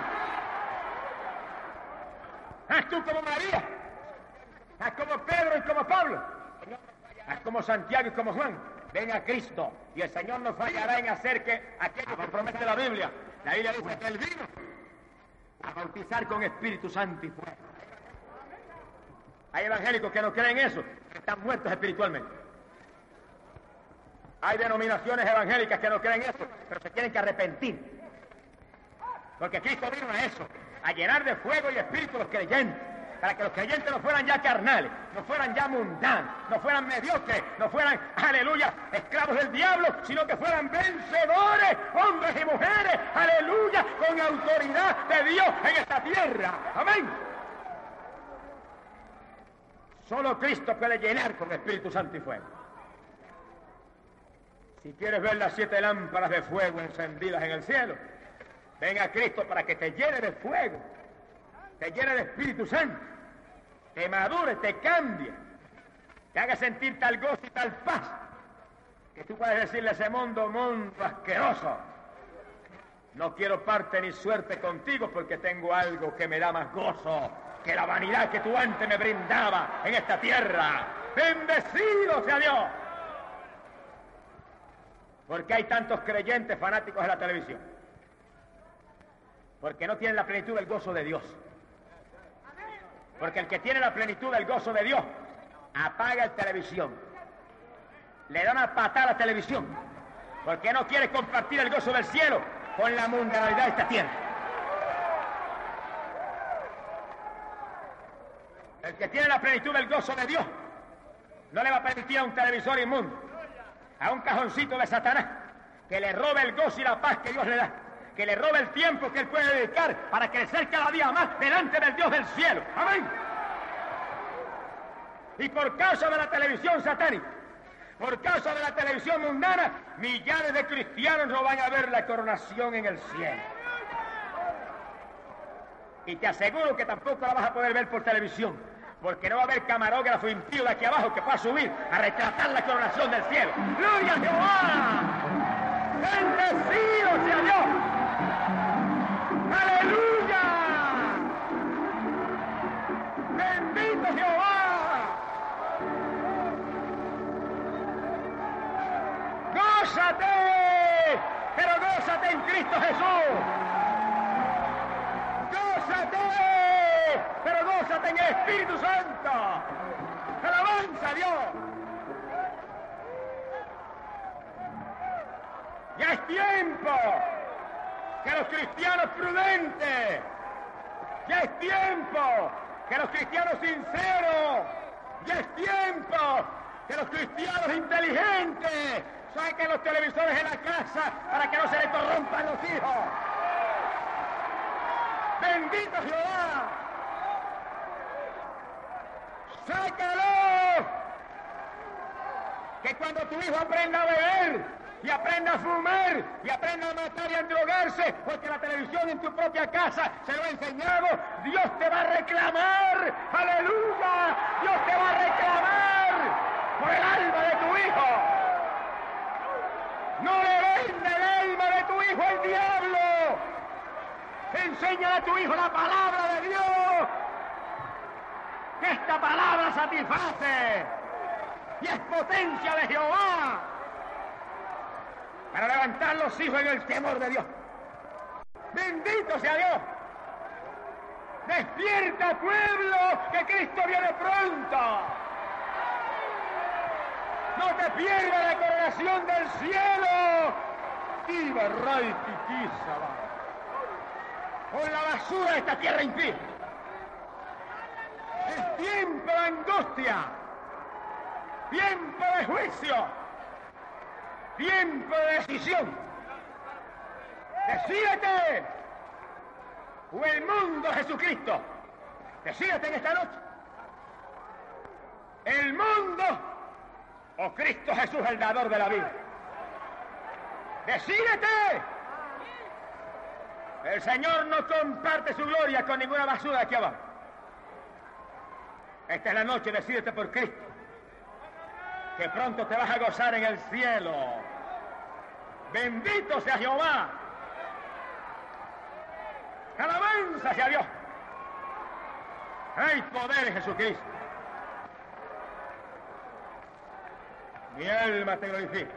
B: Haz tú como María, haz como Pedro y como Pablo, haz como Santiago y como Juan. Ven a Cristo y el Señor nos fallará en hacer que aquello que promete la Biblia. La Biblia dice que Él vino a bautizar con Espíritu Santo y fuego. Hay evangélicos que no creen eso, que están muertos espiritualmente. Hay denominaciones evangélicas que no creen eso, pero se tienen que arrepentir. Porque Cristo vino a eso, a llenar de fuego y espíritu a los creyentes, para que los creyentes no fueran ya carnales, no fueran ya mundanos, no fueran mediocres, no fueran, aleluya, esclavos del diablo, sino que fueran vencedores, hombres y mujeres, aleluya, con autoridad de Dios en esta tierra. Amén. Solo Cristo puede llenar con Espíritu Santo y fuego. Si quieres ver las siete lámparas de fuego encendidas en el cielo, ven a Cristo para que te llene de fuego, te llene de Espíritu Santo, te madure, te cambie, te haga sentir tal gozo y tal paz, que tú puedes decirle a ese mundo, mundo asqueroso, no quiero parte ni suerte contigo porque tengo algo que me da más gozo que la vanidad que tú antes me brindaba en esta tierra. ¡Bendecido sea Dios! ¿Por qué hay tantos creyentes fanáticos de la televisión? Porque no tienen la plenitud del gozo de Dios. Porque el que tiene la plenitud del gozo de Dios apaga la televisión, le da una patada a la televisión, porque no quiere compartir el gozo del cielo con la mundanalidad de esta tierra. El que tiene la plenitud del gozo de Dios no le va a permitir a un televisor inmundo, a un cajoncito de Satanás, que le robe el gozo y la paz que Dios le da, que le robe el tiempo que él puede dedicar para crecer cada día más delante del Dios del cielo. Amén. Y por causa de la televisión satánica, por causa de la televisión mundana, millares de cristianos no van a ver la coronación en el cielo. Y te aseguro que tampoco la vas a poder ver por televisión, porque no va a haber camarógrafo impío de aquí abajo que pueda subir a retratar la coronación del cielo. ¡Gloria a Jehová! ¡Bendecido sea Dios! ¡Aleluya! ¡Bendito Jehová! ¡Gózate! Pero gózate en Cristo Jesús. ¡Gózate! Pero gózate en el Espíritu Santo. ¡Alabanza a Dios! Ya es tiempo que los cristianos prudentes, ya es tiempo que los cristianos sinceros, ya es tiempo que los cristianos inteligentes saquen los televisores en la casa para que no se les corrompan los hijos. ¡Bendito Jehová! ¡Sácalo! Que cuando tu hijo aprenda a beber y aprenda a fumar y aprenda a matar y a drogarse, porque la televisión en tu propia casa se lo ha enseñado, Dios te va a reclamar. ¡Aleluya! Dios te va a reclamar por el alma de tu hijo. No le vende el alma de tu hijo al diablo. Enseña a tu hijo la palabra de Dios. Que esta palabra satisface y es potencia de Jehová para levantar los hijos en el temor de Dios. Bendito sea Dios. Despierta, pueblo, que Cristo viene pronto. No te pierdas la coronación del cielo. Viva Ray Tiquízaba. Con la basura de esta tierra impía. Es tiempo de angustia. Tiempo de juicio. Tiempo de decisión. Decídete. O el mundo Jesucristo. Decídete en esta noche. El mundo o Cristo Jesús, el dador de la vida. Decídete. El Señor no comparte su gloria con ninguna basura de aquí abajo. Esta es la noche, decídete por Cristo. Que pronto te vas a gozar en el cielo. Bendito sea Jehová. Alabanza sea Dios. Hay poder en Jesucristo. Mi alma te glorifica.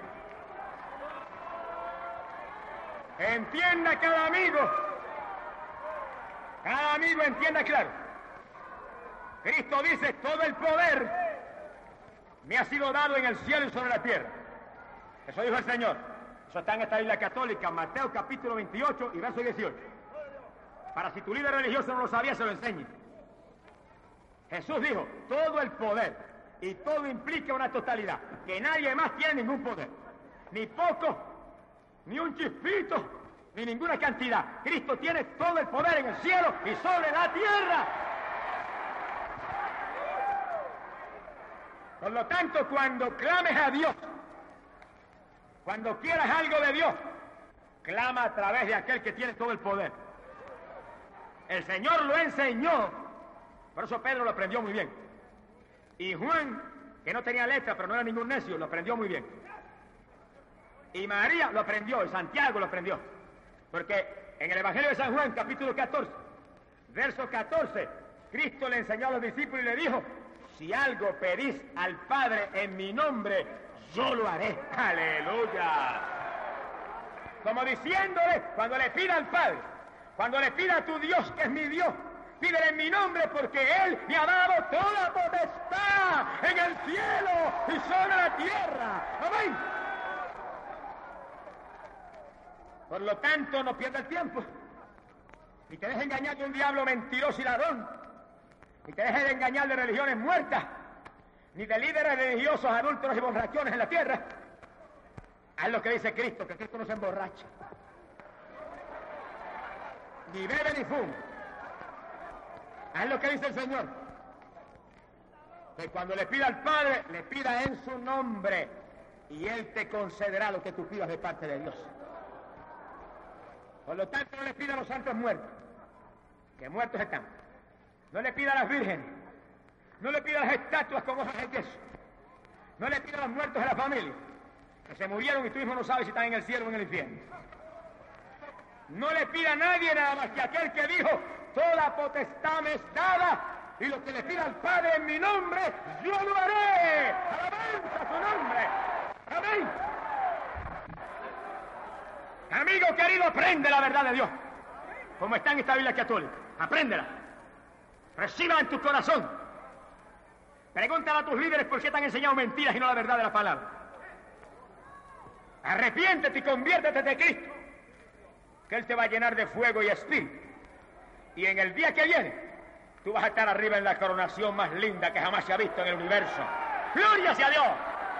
B: Entienda cada amigo. Cada amigo entienda claro. Cristo dice, todo el poder me ha sido dado en el cielo y sobre la tierra. Eso dijo el Señor. Eso está en esta Biblia católica, Mateo capítulo veintiocho y verso dieciocho. Para si tu líder religioso no lo sabía, se lo enseñe. Jesús dijo, todo el poder, y todo implica una totalidad, que nadie más tiene ningún poder. Ni poco, ni un chispito, ni ninguna cantidad. Cristo tiene todo el poder en el cielo y sobre la tierra. Por lo tanto, cuando clames a Dios, cuando quieras algo de Dios, clama a través de aquel que tiene todo el poder. El Señor lo enseñó, por eso Pedro lo aprendió muy bien. Y Juan, que no tenía letra, pero no era ningún necio, lo aprendió muy bien. Y María lo aprendió, y Santiago lo aprendió. Porque en el Evangelio de San Juan, capítulo catorce, verso catorce, Cristo le enseñó a los discípulos y le dijo, si algo pedís al Padre en mi nombre, yo lo haré. ¡Aleluya! Como diciéndole, cuando le pida al Padre, cuando le pida a tu Dios, que es mi Dios, pídele en mi nombre, porque Él me ha dado toda potestad en el cielo y sobre la tierra. ¡Amén! Por lo tanto, no pierdas el tiempo. Ni te dejes engañar de un diablo mentiroso y ladrón. Ni te dejes de engañar de religiones muertas. Ni de líderes religiosos, adúlteros y borrachones en la tierra. Haz lo que dice Cristo, que Cristo no se emborracha. Ni bebe ni fuma. Haz lo que dice el Señor. Que cuando le pida al Padre, le pida en su nombre. Y Él te concederá lo que tú pidas de parte de Dios. Por lo tanto, no le pida a los santos muertos, que muertos están. No le pida a las vírgenes, No le pida a las estatuas con hojas de yeso. No le pida a los muertos de la familia, que se murieron y tú mismo no sabes si están en el cielo o en el infierno. No le pida a nadie nada más que aquel que dijo, toda potestad me es dada, y lo que le pida al Padre en mi nombre, yo lo haré. Alabanza a su nombre. Amén. Amigo querido, aprende la verdad de Dios, como está en esta Biblia católica. Apréndela. Recíbala en tu corazón. Pregúntale a tus líderes por qué te han enseñado mentiras y no la verdad de la palabra. Arrepiéntete y conviértete de Cristo, que Él te va a llenar de fuego y espíritu. Y en el día que viene, tú vas a estar arriba en la coronación más linda que jamás se ha visto en el universo. ¡Gloria sea a Dios!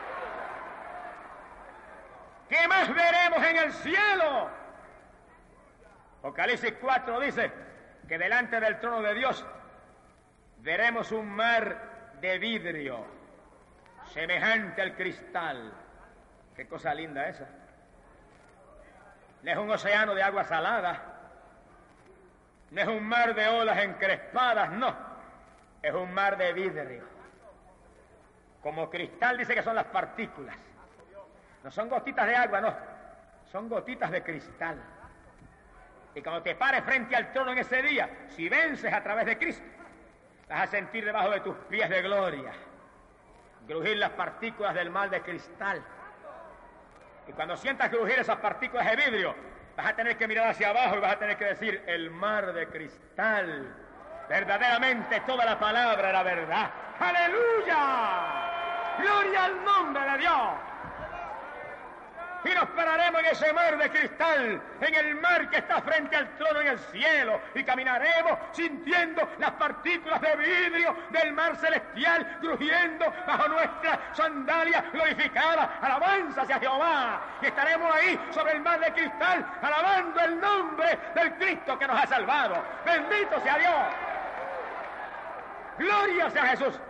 B: ¿Qué más veremos en el cielo? Apocalipsis cuatro dice que delante del trono de Dios veremos un mar de vidrio, semejante al cristal. Qué cosa linda esa. No es un océano de agua salada, no es un mar de olas encrespadas, no, es un mar de vidrio. Como cristal dice que son las partículas. No son gotitas de agua, no, son gotitas de cristal. Y cuando te pares frente al trono en ese día, si vences a través de Cristo, vas a sentir debajo de tus pies de gloria crujir las partículas del mar de cristal. Y cuando sientas crujir esas partículas de vidrio, vas a tener que mirar hacia abajo y vas a tener que decir, el mar de cristal. Verdaderamente toda la palabra era verdad. ¡Aleluya! ¡Gloria al nombre de Dios! Y nos pararemos en ese mar de cristal, en el mar que está frente al trono en el cielo, y caminaremos sintiendo las partículas de vidrio del mar celestial crujiendo bajo nuestras sandalias glorificadas. Alabanza hacia Jehová. Y estaremos ahí sobre el mar de cristal, alabando el nombre del Cristo que nos ha salvado. Bendito sea Dios. Gloria sea Jesús.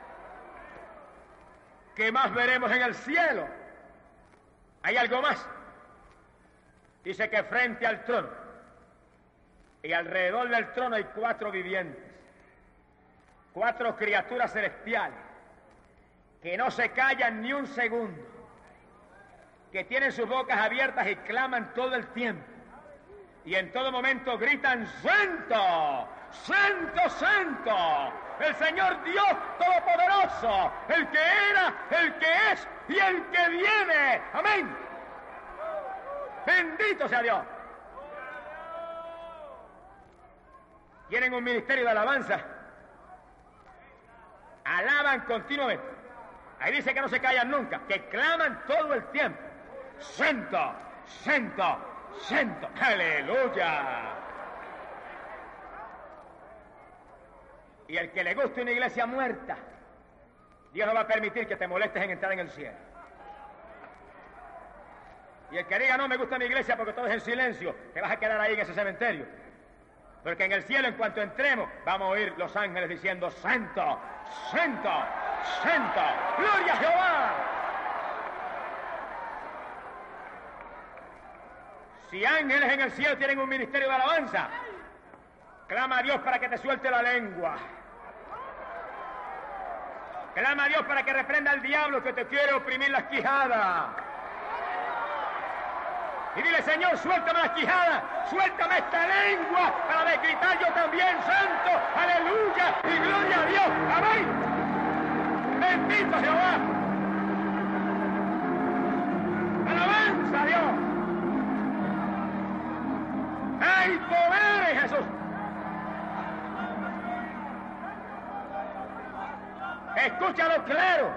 B: ¿Qué más veremos en el cielo? Hay algo más. Dice que frente al trono y alrededor del trono hay cuatro vivientes, cuatro criaturas celestiales que no se callan ni un segundo, que tienen sus bocas abiertas y claman todo el tiempo y en todo momento gritan: ¡Santo! ¡Santo, santo! El Señor Dios Todopoderoso, el que era, el que es y el que viene. Amén. Bendito sea Dios. Tienen un ministerio de alabanza. Alaban continuamente. Ahí dice que no se callan nunca, que claman todo el tiempo. Santo, santo, santo. Aleluya. Y el que le guste una iglesia muerta, Dios no va a permitir que te molestes en entrar en el cielo. Y el que diga, no me gusta mi iglesia porque todo es en silencio, te vas a quedar ahí en ese cementerio. Porque en el cielo, en cuanto entremos, vamos a oír los ángeles diciendo: Santo, Santo, Santo, gloria a Jehová. Si ángeles en el cielo tienen un ministerio de alabanza, clama a Dios para que te suelte la lengua. Clama a Dios para que reprenda al diablo que te quiere oprimir las quijadas. Y dile: Señor, suéltame las quijadas, suéltame esta lengua para decretar yo también, santo, aleluya y gloria a Dios. Amén. Bendito Jehová. Alabanza a Dios. Hay poder en Jesús. Escúchalo claro.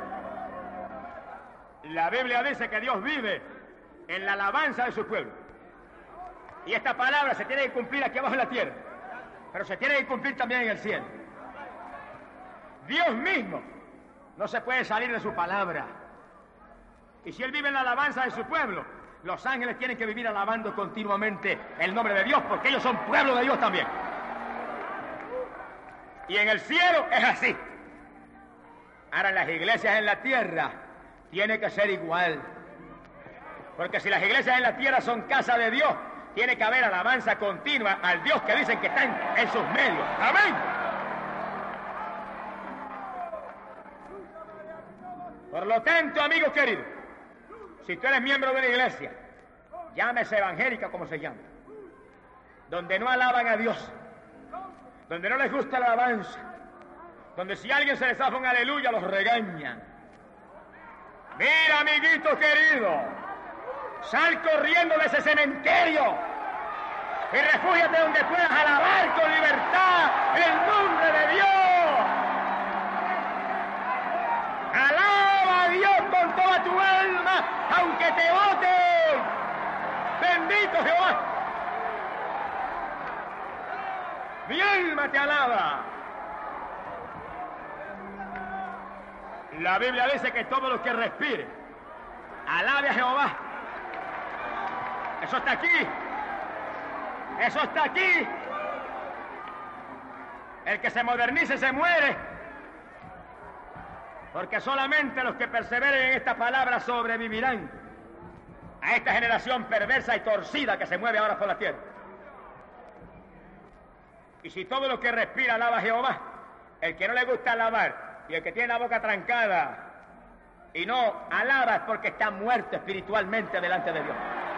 B: La Biblia dice que Dios vive en la alabanza de su pueblo. Y esta palabra se tiene que cumplir aquí abajo en la tierra, pero se tiene que cumplir también en el cielo. Dios mismo no se puede salir de su palabra. Y si Él vive en la alabanza de su pueblo, los ángeles tienen que vivir alabando continuamente el nombre de Dios, porque ellos son pueblo de Dios también. Y en el cielo es así. Ahora, las iglesias en la tierra tiene que ser igual. Porque si las iglesias en la tierra son casa de Dios, tiene que haber alabanza continua al Dios que dicen que está en, en sus medios. ¡Amén! Por lo tanto, amigo querido, si tú eres miembro de una iglesia, llámese evangélica como se llama, donde no alaban a Dios, donde no les gusta la alabanza, donde si alguien se les zafa un aleluya, los regañan. Mira, amiguito querido, sal corriendo de ese cementerio y refúgiate donde puedas alabar con libertad el nombre de Dios. Alaba a Dios con toda tu alma, aunque te voten. Bendito Jehová. Mi alma te alaba. La Biblia dice que todo lo que respire, alabe a Jehová. Eso está aquí. Eso está aquí. El que se modernice se muere. Porque solamente los que perseveren en esta palabra sobrevivirán a esta generación perversa y torcida que se mueve ahora por la tierra. Y si todo lo que respira alaba a Jehová, el que no le gusta alabar y el que tiene la boca trancada y no alaba es porque está muerto espiritualmente delante de Dios.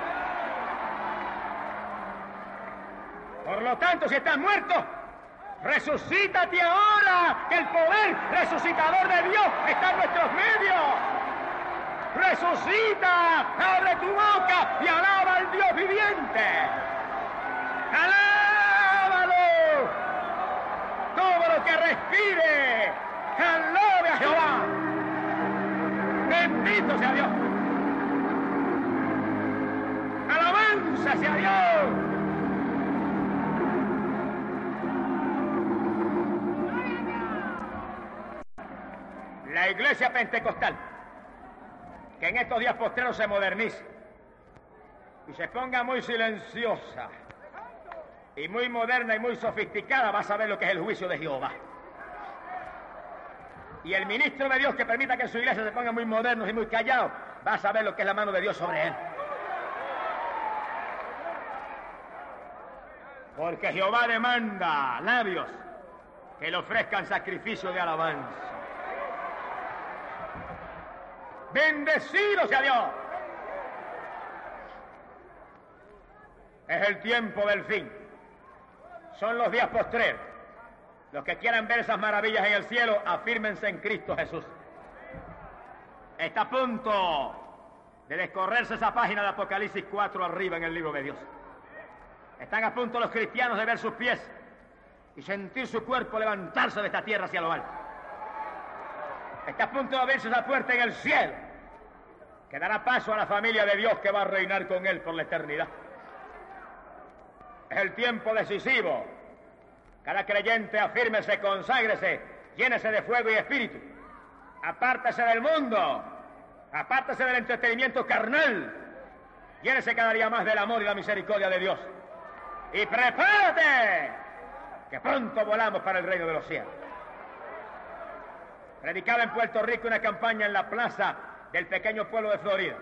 B: Por lo tanto, si estás muerto, resucítate ahora, que el poder resucitador de Dios está en nuestros medios. Resucita, abre tu boca y alaba al Dios viviente. ¡Alábalo! Todo lo que respire, alabe a Jehová. Bendito sea Dios. Alabanza sea Dios. La iglesia pentecostal, que en estos días postreros se modernice y se ponga muy silenciosa y muy moderna y muy sofisticada, va a saber lo que es el juicio de Jehová. Y el ministro de Dios que permita que en su iglesia se ponga muy modernos y muy callados, va a saber lo que es la mano de Dios sobre él. Porque Jehová demanda labios que le ofrezcan sacrificio de alabanza. ¡Bendecido sea Dios! Es el tiempo del fin. Son los días postreros. Los que quieran ver esas maravillas en el cielo, afírmense en Cristo Jesús. Está a punto de descorrerse esa página de Apocalipsis cuatro arriba en el libro de Dios. Están a punto los cristianos de ver sus pies y sentir su cuerpo levantarse de esta tierra hacia lo alto. Está a punto de abrirse esa puerta en el cielo, que dará paso a la familia de Dios que va a reinar con Él por la eternidad. Es el tiempo decisivo. Cada creyente afírmese, conságrese, llénese de fuego y espíritu. Apártese del mundo, apártese del entretenimiento carnal. Llénese cada día más del amor y la misericordia de Dios. Y prepárate, que pronto volamos para el reino de los cielos. Predicaba en Puerto Rico una campaña en la plaza del pequeño pueblo de Florida.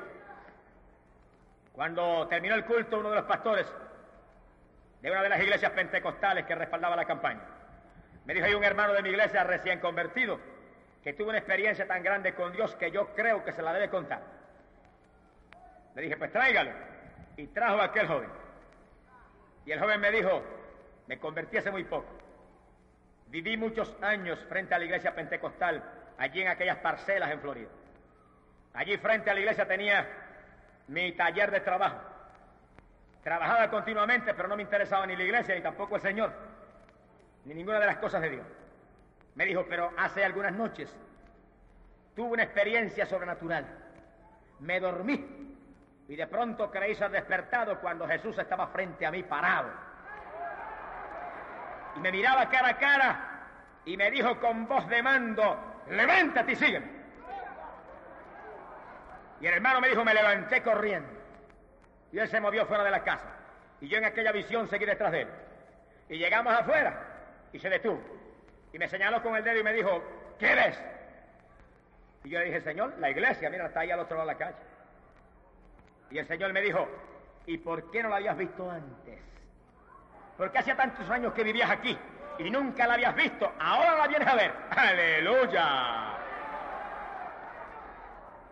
B: Cuando terminó el culto, uno de los pastores de una de las iglesias pentecostales que respaldaba la campaña me dijo: hay un hermano de mi iglesia recién convertido que tuvo una experiencia tan grande con Dios que yo creo que se la debe contar. Le dije: pues tráigalo. Y trajo a aquel joven. Y el joven me dijo: me convertí hace muy poco. Viví muchos años frente a la iglesia pentecostal, allí en aquellas parcelas en Florida. Allí frente a la iglesia tenía mi taller de trabajo. Trabajaba continuamente, pero no me interesaba ni la iglesia, ni tampoco el Señor, ni ninguna de las cosas de Dios. Me dijo: pero hace algunas noches tuve una experiencia sobrenatural. Me dormí y de pronto creí ser despertado cuando Jesús estaba frente a mí parado. Y me miraba cara a cara y me dijo con voz de mando: levántate y sígueme. Y el hermano me dijo: me levanté corriendo. Y él se movió fuera de la casa. Y yo en aquella visión seguí detrás de él. Y llegamos afuera y se detuvo. Y me señaló con el dedo y me dijo: ¿qué ves? Y yo le dije: Señor, la iglesia, mira, está ahí al otro lado de la calle. Y el Señor me dijo: ¿y por qué no la habías visto antes? Porque hacía tantos años que vivías aquí y nunca la habías visto. Ahora la vienes a ver. ¡Aleluya!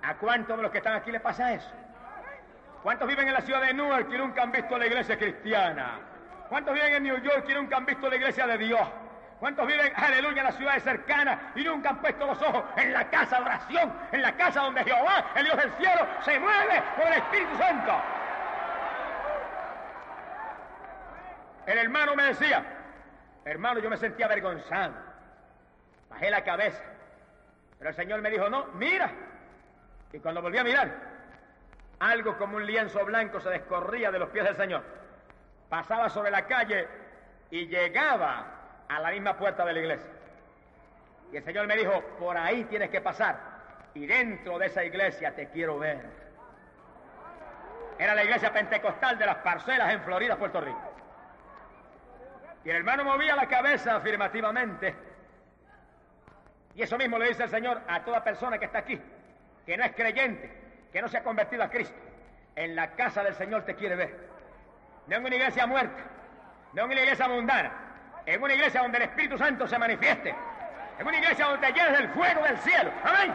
B: ¿A cuántos de los que están aquí les pasa eso? ¿Cuántos viven en la ciudad de Newark y nunca han visto la iglesia cristiana? ¿Cuántos viven en New York y nunca han visto la iglesia de Dios? ¿Cuántos viven, aleluya, en las ciudades cercanas y nunca han puesto los ojos en la casa de oración, en la casa donde Jehová, el Dios del cielo, se mueve por el Espíritu Santo? El hermano me decía, hermano, yo me sentía avergonzado. Bajé la cabeza. Pero el Señor me dijo, no, mira. Y cuando volví a mirar, algo como un lienzo blanco se descorría de los pies del Señor. Pasaba sobre la calle y llegaba a la misma puerta de la iglesia. Y el Señor me dijo, por ahí tienes que pasar. Y dentro de esa iglesia te quiero ver. Era la iglesia pentecostal de las Parcelas en Florida, Puerto Rico. Y el hermano movía la cabeza afirmativamente. Y eso mismo le dice el Señor a toda persona que está aquí, que no es creyente, que no se ha convertido a Cristo. En la casa del Señor te quiere ver. No en una iglesia muerta, no en una iglesia mundana, en una iglesia donde el Espíritu Santo se manifieste, en una iglesia donde te llenes del fuego del cielo. ¡Amén!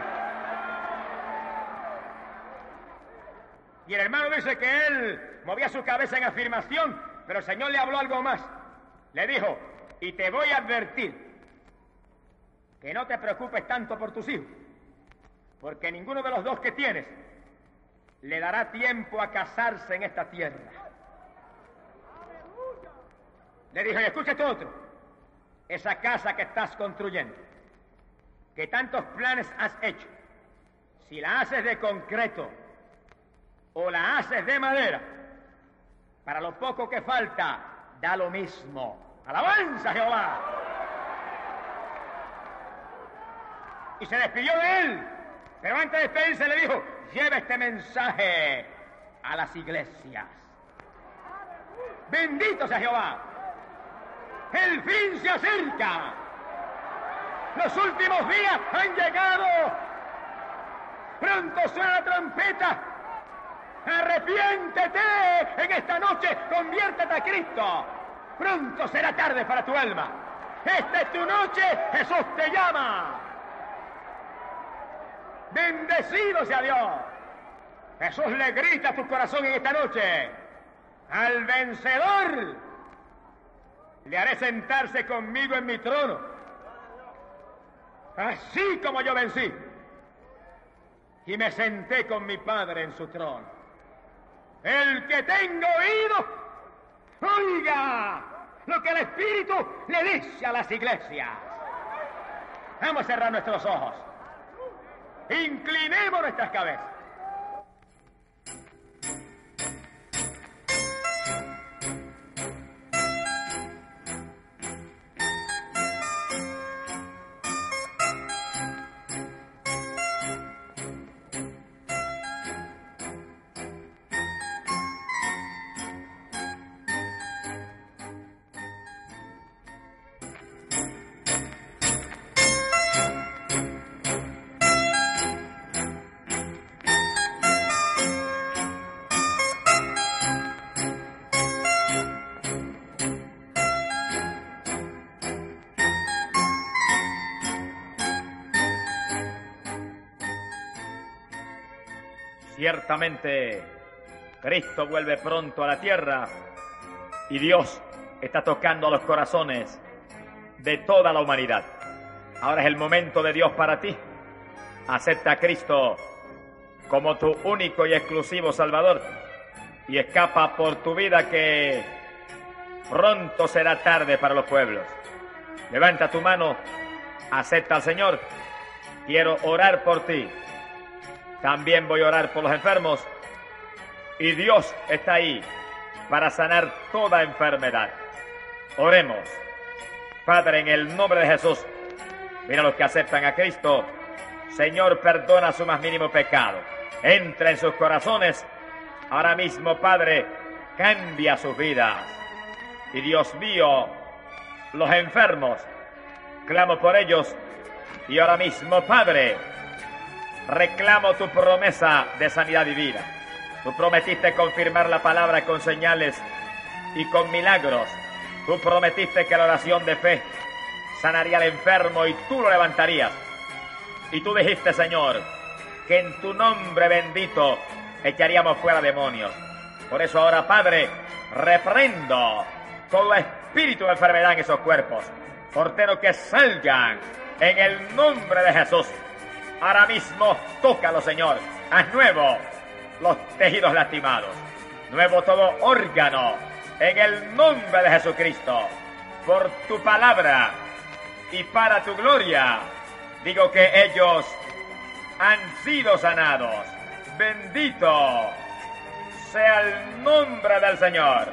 B: Y el hermano dice que él movía su cabeza en afirmación, pero el Señor le habló algo más. Le dijo, y te voy a advertir que no te preocupes tanto por tus hijos, porque ninguno de los dos que tienes le dará tiempo a casarse en esta tierra. Le dijo, y escucha esto otro, esa casa que estás construyendo, que tantos planes has hecho, si la haces de concreto o la haces de madera, para lo poco que falta, da lo mismo. ¡Alabanza, Jehová! Y se despidió de él, pero antes de despedirse le dijo, lleva este mensaje a las iglesias. ¡Bendito sea Jehová! El fin se acerca. Los últimos días han llegado. Pronto suena la trompeta. Arrepiéntete en esta noche, conviértete a Cristo. Pronto será tarde para tu alma. Esta es tu noche, Jesús te llama. Bendecido sea Dios. Jesús le grita a tu corazón en esta noche. Al vencedor le haré sentarse conmigo en mi trono, así como yo vencí y me senté con mi Padre en su trono. El que tenga oído, oiga lo que el Espíritu le dice a las iglesias. Vamos a cerrar nuestros ojos. Inclinemos nuestras cabezas.
A: Ciertamente, Cristo vuelve pronto a la tierra y Dios está tocando a los corazones de toda la humanidad. Ahora es el momento de Dios para ti. Acepta a Cristo como tu único y exclusivo Salvador y escapa por tu vida, que pronto será tarde para los pueblos. Levanta tu mano, acepta al Señor. Quiero orar por ti. También voy a orar por los enfermos y Dios está ahí para sanar toda enfermedad. Oremos. Padre, en el nombre de Jesús, mira los que aceptan a Cristo. Señor, perdona su más mínimo pecado. Entra en sus corazones. Ahora mismo, Padre, cambia sus vidas. Y Dios mío, los enfermos, clamo por ellos. Y ahora mismo, Padre, reclamo tu promesa de sanidad y vida. Tú prometiste confirmar la palabra con señales y con milagros. Tú prometiste que la oración de fe sanaría al enfermo y tú lo levantarías. Y tú dijiste, Señor, que en tu nombre bendito echaríamos fuera demonios. Por eso ahora, Padre, reprendo todo espíritu de enfermedad en esos cuerpos. Ordeno que salgan en el nombre de Jesús. Ahora mismo, tócalo, Señor. Haz nuevo los tejidos lastimados. Nuevo todo órgano en el nombre de Jesucristo. Por tu palabra y para tu gloria, digo que ellos han sido sanados. Bendito sea el nombre del Señor.